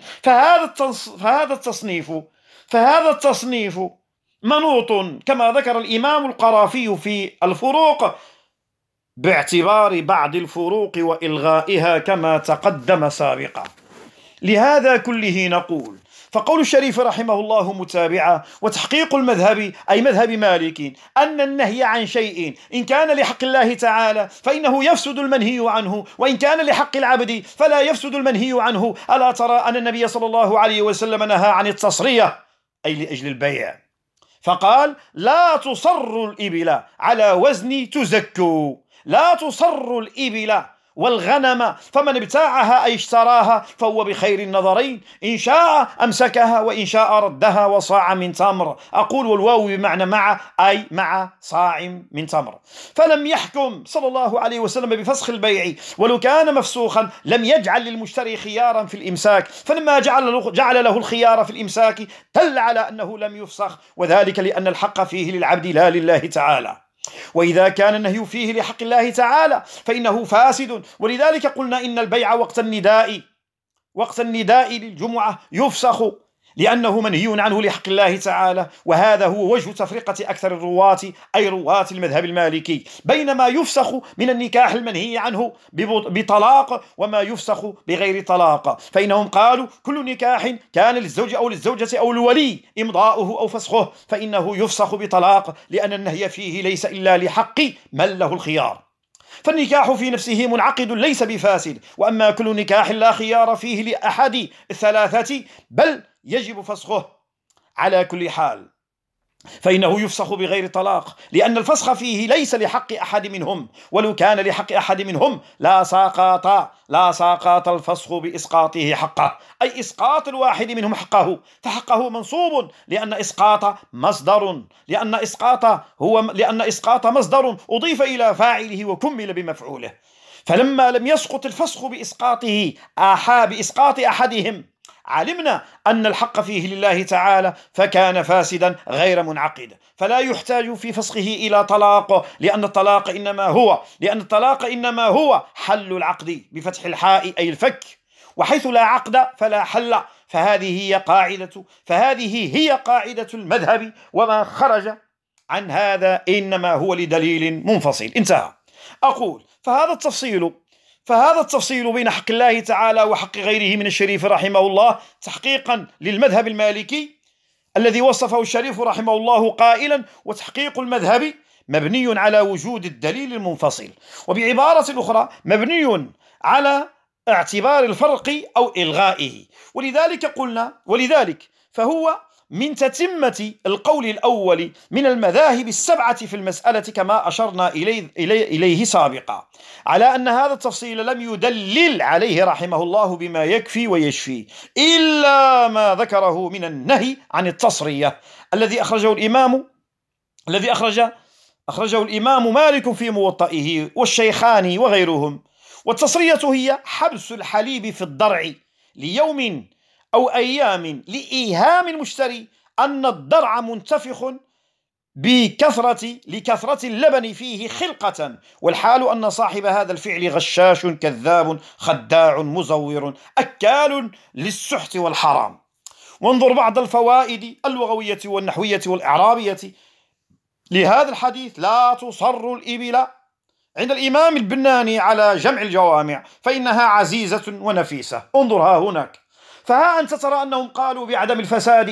فهذا التصنيف منوط كما ذكر الإمام القرافي في الفروق باعتبار بعض الفروق وإلغائها كما تقدم سابقا. لهذا كله نقول فقول الشريف رحمه الله متابعة، وتحقيق المذهب أي مذهب مالك أن النهي عن شيء إن كان لحق الله تعالى فإنه يفسد المنهي عنه، وإن كان لحق العبد فلا يفسد المنهي عنه. ألا ترى أن النبي صلى الله عليه وسلم نهى عن التصرية أي لأجل البيع، فقال لا تصر الإبل على وزن تزكوا، لا تصر الإبل والغنم، فمن ابتاعها أي اشتراها فهو بخير النظرين، إن شاء أمسكها وإن شاء ردها وصاع من تمر. أقول والواو بمعنى مع، أي مع صاع من تمر. فلم يحكم صلى الله عليه وسلم بفسخ البيع، ولو كان مفسوخا لم يجعل للمشتري خيارا في الإمساك، فلما جعل له الخيار في الإمساك دل على أنه لم يفسخ، وذلك لأن الحق فيه للعبد لا لله تعالى. وإذا كان النهي فيه لحق الله تعالى فإنه فاسد، ولذلك قلنا إن البيع وقت النداء للجمعة يفسخ لأنه منهي عنه لحق الله تعالى. وهذا هو وجه تفرقة أكثر الرواة أي رواة المذهب المالكي بين ما يفسخ من النكاح المنهي عنه بطلاق وما يفسخ بغير طلاق. فإنهم قالوا كل نكاح كان للزوج أو للزوجة أو الولي إمضاؤه أو فسخه فإنه يفسخ بطلاق، لأن النهي فيه ليس إلا لحق من له الخيار. فالنكاح في نفسه منعقد ليس بفاسد، وأما كل نكاح لا خيار فيه لأحد الثلاثة بل يجب فسخه على كل حال فإنه يفسخ بغير طلاق، لأن الفسخ فيه ليس لحق أحد منهم، ولو كان لحق أحد منهم لا ساقط الفسخ بإسقاطه حقه، أي إسقاط الواحد منهم حقه، فحقه منصوب لأن إسقاط مصدر أضيف إلى فاعله وكمل بمفعوله. فلما لم يسقط الفسخ بإسقاط أحدهم علمنا أن الحق فيه لله تعالى فكان فاسدا غير منعقد، فلا يحتاج في فسخه إلى طلاق، لأن الطلاق إنما هو حل العقد بفتح الحاء أي الفك، وحيث لا عقد فلا حل. فهذه هي قاعدة المذهب، وما خرج عن هذا إنما هو لدليل منفصل. انتهى. أقول فهذا التفصيل بين حق الله تعالى وحق غيره من الشريف رحمه الله تحقيقا للمذهب المالكي الذي وصفه الشريف رحمه الله قائلا: وتحقيق المذهب مبني على وجود الدليل المنفصل، وبعبارة أخرى مبني على اعتبار الفرق أو إلغائه. ولذلك فهو من تتمة القول الأول من المذاهب السبعة في المسألة، كما أشرنا إليه سابقا، على أن هذا التفصيل لم يدلل عليه رحمه الله بما يكفي ويشفي إلا ما ذكره من النهي عن التصرية الذي أخرجه الإمام مالك في موطئه والشيخان وغيرهم. والتصرية هي حبس الحليب في الضرع ليوم أو أيام لإيهام المشتري أن الضرع منتفخ لكثرة اللبن فيه خلقة، والحال أن صاحب هذا الفعل غشاش كذاب خداع مزور أكال للسحت والحرام. وانظر بعض الفوائد اللغوية والنحوية والإعرابية لهذا الحديث: لا تصر الإبل عند الإمام البناني على جمع الجوامع فإنها عزيزة ونفيسة. انظرها هناك، فها أنت ترى أنهم قالوا بعدم الفساد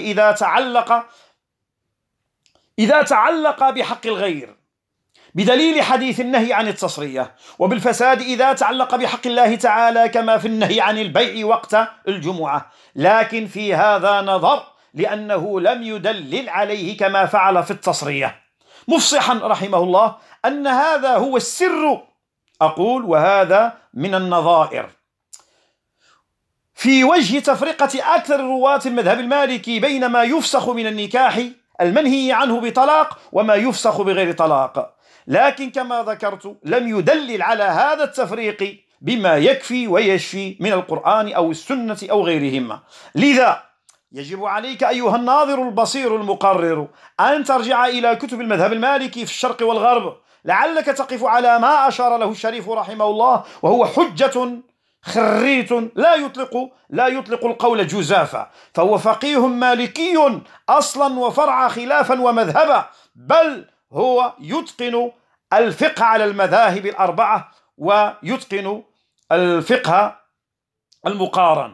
إذا تعلق بحق الغير بدليل حديث النهي عن التصرية، وبالفساد إذا تعلق بحق الله تعالى كما في النهي عن البيع وقت الجمعة. لكن في هذا نظر، لأنه لم يدلل عليه كما فعل في التصرية، مفصحا رحمه الله أن هذا هو السر. أقول وهذا من النظائر في وجه تفرقة أكثر رواة المذهب المالكي بين ما يفسخ من النكاح المنهي عنه بطلاق وما يفسخ بغير طلاق. لكن كما ذكرت لم يدلل على هذا التفريق بما يكفي ويشفي من القرآن أو السنة أو غيرهما. لذا يجب عليك أيها الناظر البصير المقرر أن ترجع إلى كتب المذهب المالكي في الشرق والغرب، لعلك تقف على ما أشار له الشريف رحمه الله، وهو حجة خريت لا يطلق القول جزافا، فهو فقيه مالكي أصلا وفرعا خلافا ومذهبا، بل هو يتقن الفقه على المذاهب الأربعة ويتقن الفقه المقارن.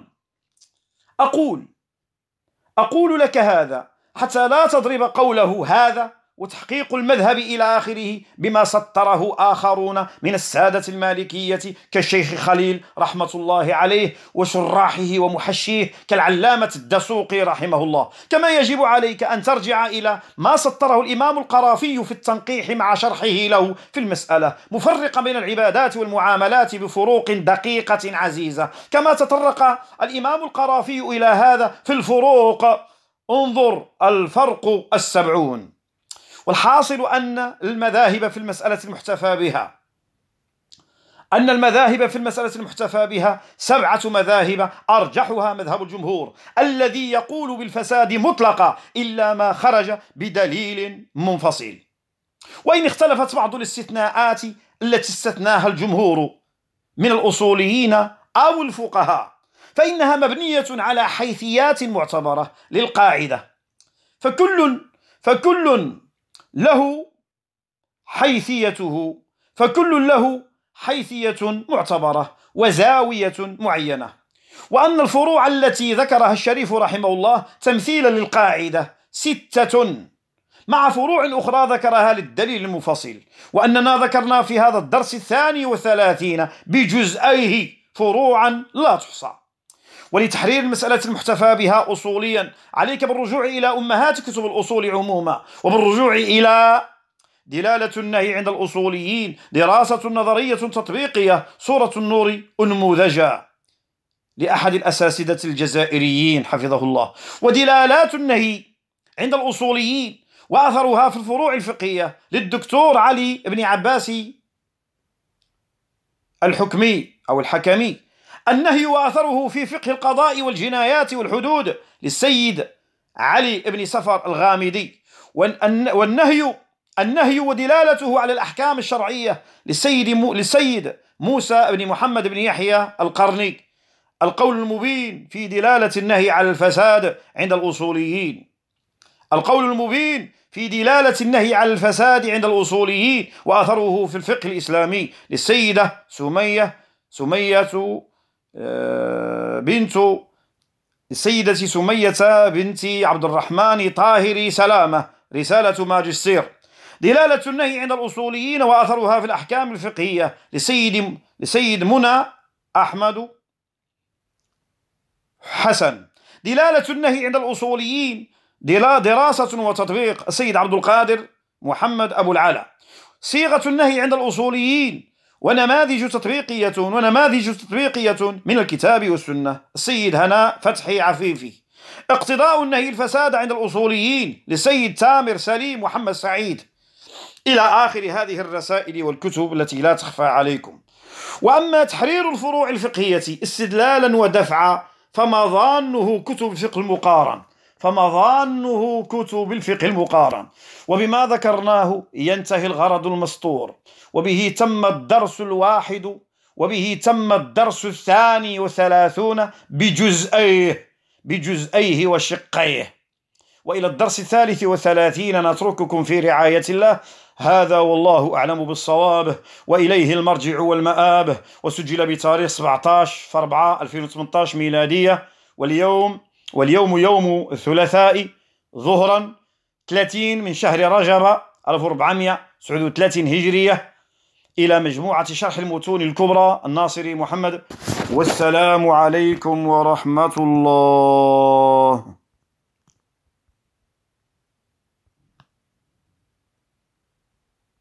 أقول لك هذا حتى لا تضرب قوله هذا وتحقيق المذهب إلى آخره بما سطره آخرون من السادة المالكية كالشيخ خليل رحمة الله عليه وشراحه ومحشيه كالعلامة الدسوقي رحمه الله. كما يجب عليك أن ترجع إلى ما سطره الإمام القرافي في التنقيح مع شرحه له في المسألة، مفرقا بين العبادات والمعاملات بفروق دقيقة عزيزة، كما تطرق الإمام القرافي إلى هذا في الفروق. انظر الفرق 70. والحاصل أن المذاهب في المسألة المحتفى بها 7 مذاهب، أرجحها مذهب الجمهور الذي يقول بالفساد مطلقا إلا ما خرج بدليل منفصل. وإن اختلفت بعض الاستثناءات التي استثناها الجمهور من الأصوليين أو الفقهاء فإنها مبنية على حيثيات معتبرة للقاعدة، فكل له حيثية معتبرة وزاوية معينة، وأن الفروع التي ذكرها الشريف رحمه الله تمثيلا للقاعدة 6 مع فروع أخرى ذكرها للدليل المفصل، وأننا ذكرنا في هذا الدرس 32 بجزئيه فروعا لا تحصى. ولتحرير المسألة المحتفى بها أصوليا عليك بالرجوع إلى أمهات كتب الأصول عموما، وبالرجوع إلى دلالة النهي عند الأصوليين، دراسة نظرية تطبيقية، سورة النور أنموذجا لأحد الأساتذة الجزائريين حفظه الله، ودلالات النهي عند الأصوليين وأثرها في الفروع الفقهية للدكتور علي بن عباس الحكمي، النهي وأثره في فقه القضاء والجنايات والحدود للسيد علي بن سفر الغامدي، النهي ودلالته على الأحكام الشرعية للسيد موسى بن محمد بن يحيى القرني، القول المبين في دلالة النهي على الفساد عند الأصوليين، وأثره في الفقه الإسلامي للسيدة سمية بنت عبد الرحمن طاهري سلامة، رسالة ماجستير. دلالة النهي عند الأصوليين وأثرها في الأحكام الفقهية لسيد منى أحمد حسن. دلالة النهي عند الأصوليين دراسة وتطبيق السيد عبد القادر محمد أبو العلا. صيغة النهي عند الأصوليين ونماذج تطبيقية من الكتاب والسنة السيد هناء فتحي عفيفي. اقتضاء النهي الفساد عند الأصوليين لسيد تامر سليم محمد سعيد، إلى آخر هذه الرسائل والكتب التي لا تخفى عليكم. وأما تحرير الفروع الفقهية استدلالا ودفعا فمظانه كتب الفقه المقارن، وبما ذكرناه ينتهي الغرض المسطور، وبه تم الدرس 32 بجزئيه وشقيه. وإلى الدرس 33 نترككم في رعاية الله. هذا والله أعلم بالصواب، وإليه المرجع والمآب. وسجل بتاريخ 17/4/2018 ميلادية، واليوم يوم الثلاثاء ظهرا 30 من شهر رجب 1439 هجرية. إلى مجموعة شرح المتون الكبرى الناصري محمد، والسلام عليكم ورحمة الله.